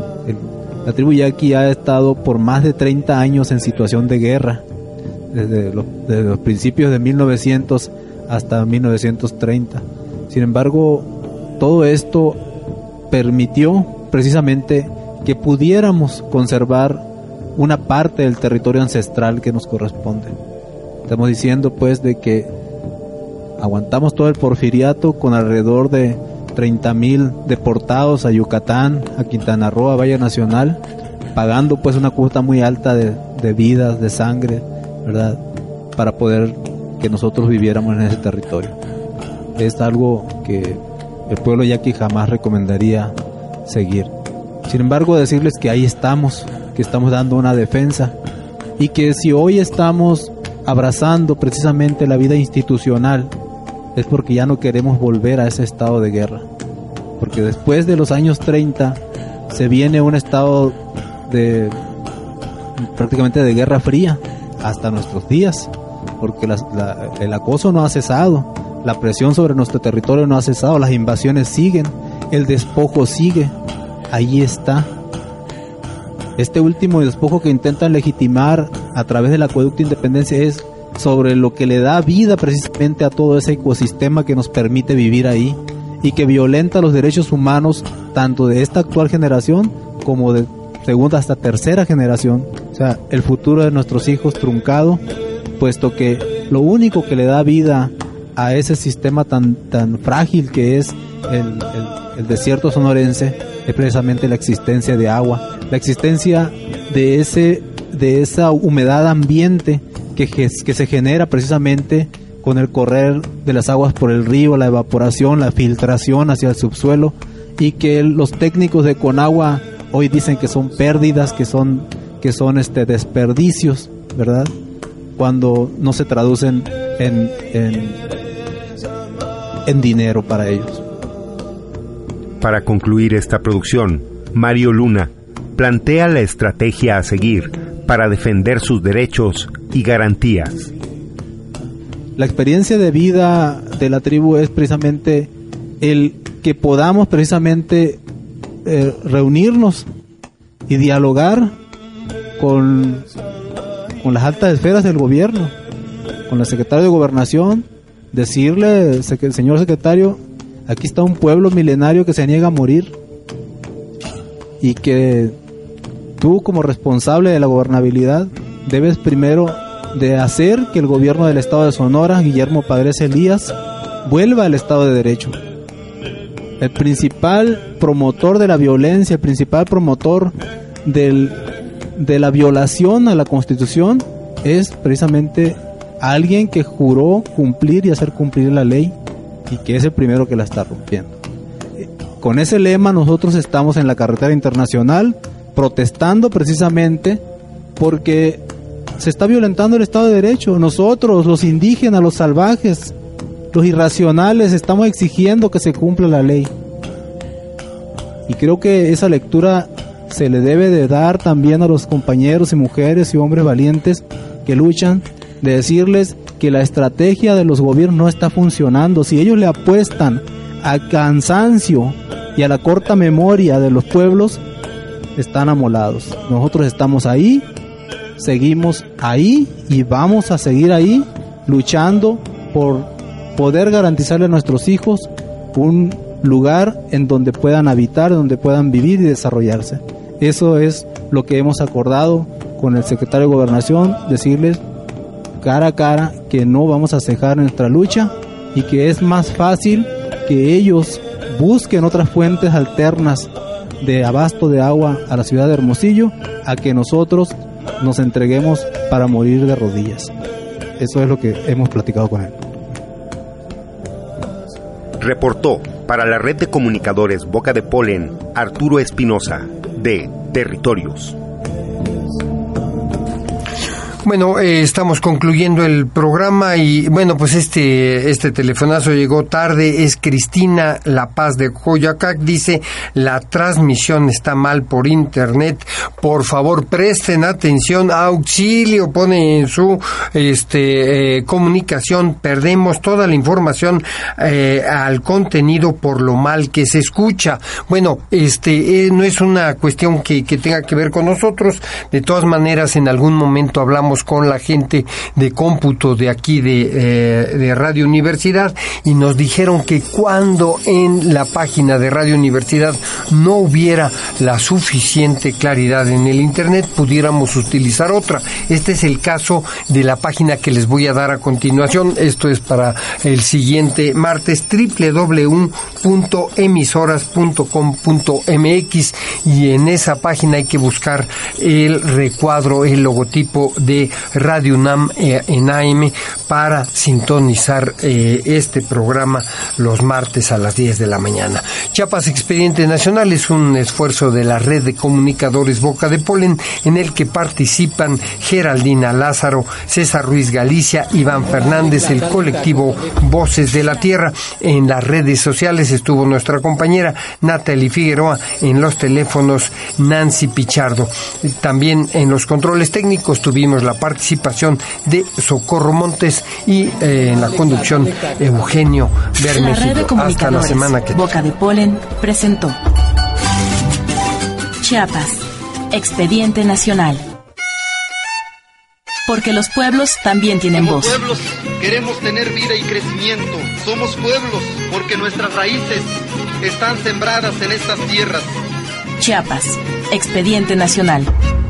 La tribu yaqui ha estado por más de 30 años en situación de guerra, desde los principios de 1900 hasta 1930. Sin embargo, todo esto permitió precisamente que pudiéramos conservar una parte del territorio ancestral que nos corresponde. Estamos diciendo pues de que aguantamos todo el porfiriato con alrededor de 30,000 deportados a Yucatán, a Quintana Roo, a Valle Nacional, pagando pues una cuota muy alta de vidas, de sangre, ¿verdad?, para poder que nosotros viviéramos en ese territorio. Es algo que el pueblo yaqui jamás recomendaría seguir. Sin embargo, decirles que ahí estamos, que estamos dando una defensa, y que si hoy estamos abrazando precisamente la vida institucional, es porque ya no queremos volver a ese estado de guerra. Porque después de los años 30 se viene un estado prácticamente de guerra fría hasta nuestros días, porque el acoso no ha cesado, la presión sobre nuestro territorio no ha cesado, las invasiones siguen, el despojo sigue, ahí está. Este último despojo que intentan legitimar a través del acueducto Independencia es sobre lo que le da vida precisamente a todo ese ecosistema que nos permite vivir ahí, y que violenta los derechos humanos tanto de esta actual generación como de segunda hasta tercera generación. O sea, el futuro de nuestros hijos truncado, puesto que lo único que le da vida a ese sistema tan frágil que es el desierto sonorense, es precisamente la existencia de agua, la existencia de esa humedad ambiente que se genera precisamente con el correr de las aguas por el río, la evaporación, la filtración hacia el subsuelo, y que los técnicos de Conagua hoy dicen que son pérdidas, que son desperdicios, ¿verdad? Cuando no se traducen en dinero para ellos. Para concluir esta producción, Mario Luna plantea la estrategia a seguir para defender sus derechos y garantías. La experiencia de vida de la tribu es precisamente el que podamos precisamente reunirnos y dialogar con las altas esferas del gobierno, con la secretaria de Gobernación, decirle, señor secretario, aquí está un pueblo milenario que se niega a morir, y que tú, como responsable de la gobernabilidad, debes primero de hacer que el gobierno del estado de Sonora, Guillermo Padres Elías, vuelva al Estado de Derecho. El principal promotor de la violencia, el principal promotor de la violación a la Constitución es precisamente alguien que juró cumplir y hacer cumplir la ley, y que es el primero que la está rompiendo. Con ese lema nosotros estamos en la carretera internacional protestando precisamente porque se está violentando el Estado de Derecho. Nosotros, los indígenas, los salvajes, los irracionales, estamos exigiendo que se cumpla la ley. Y creo que esa lectura se le debe de dar también a los compañeros y mujeres y hombres valientes que luchan, de decirles que la estrategia de los gobiernos no está funcionando. Si ellos le apuestan al cansancio y a la corta memoria de los pueblos, están amolados. Nosotros estamos ahí, seguimos ahí y vamos a seguir ahí luchando por poder garantizarle a nuestros hijos un lugar en donde puedan habitar, donde puedan vivir y desarrollarse. Eso es lo que hemos acordado con el secretario de Gobernación, decirles cara a cara que no vamos a cejar nuestra lucha y que es más fácil que ellos busquen otras fuentes alternas de abasto de agua a la ciudad de Hermosillo, a que nosotros nos entreguemos para morir de rodillas. Eso es lo que hemos platicado con él. Reportó para la red de comunicadores Boca de Polen, Arturo Espinosa, de Territorios. Bueno, estamos concluyendo el programa y bueno, pues este telefonazo llegó tarde. Es Cristina La Paz de Coyoacac, dice: la transmisión está mal por internet, por favor presten atención, auxilio, pone en su comunicación, perdemos toda la información al contenido por lo mal que se escucha. Bueno, no es una cuestión que tenga que ver con nosotros. De todas maneras, en algún momento hablamos con la gente de cómputo de aquí de Radio Universidad y nos dijeron que cuando en la página de Radio Universidad no hubiera la suficiente claridad en el internet, pudiéramos utilizar otra. Este es el caso de la página que les voy a dar a continuación. Esto es para el siguiente martes: www.emisoras.com.mx, y en esa página hay que buscar el recuadro, el logotipo de Radio UNAM en AM para sintonizar este programa los martes a las 10 de la mañana. Chiapas Expediente Nacional es un esfuerzo de la red de comunicadores Boca de Polen, en el que participan Geraldina Lázaro, César Ruiz Galicia, Iván Fernández, el colectivo Voces de la Tierra. En las redes sociales estuvo nuestra compañera Natalie Figueroa, en los teléfonos Nancy Pichardo. También en los controles técnicos tuvimos la participación de Socorro Montes y en la conducción Eugenio Bermejillo. La red de comunicadores hasta la semana que Boca de Polen presentó Chiapas, Expediente Nacional. Porque los pueblos también tienen voz. Como pueblos queremos tener vida y crecimiento. Somos pueblos porque nuestras raíces están sembradas en estas tierras. Chiapas, Expediente Nacional.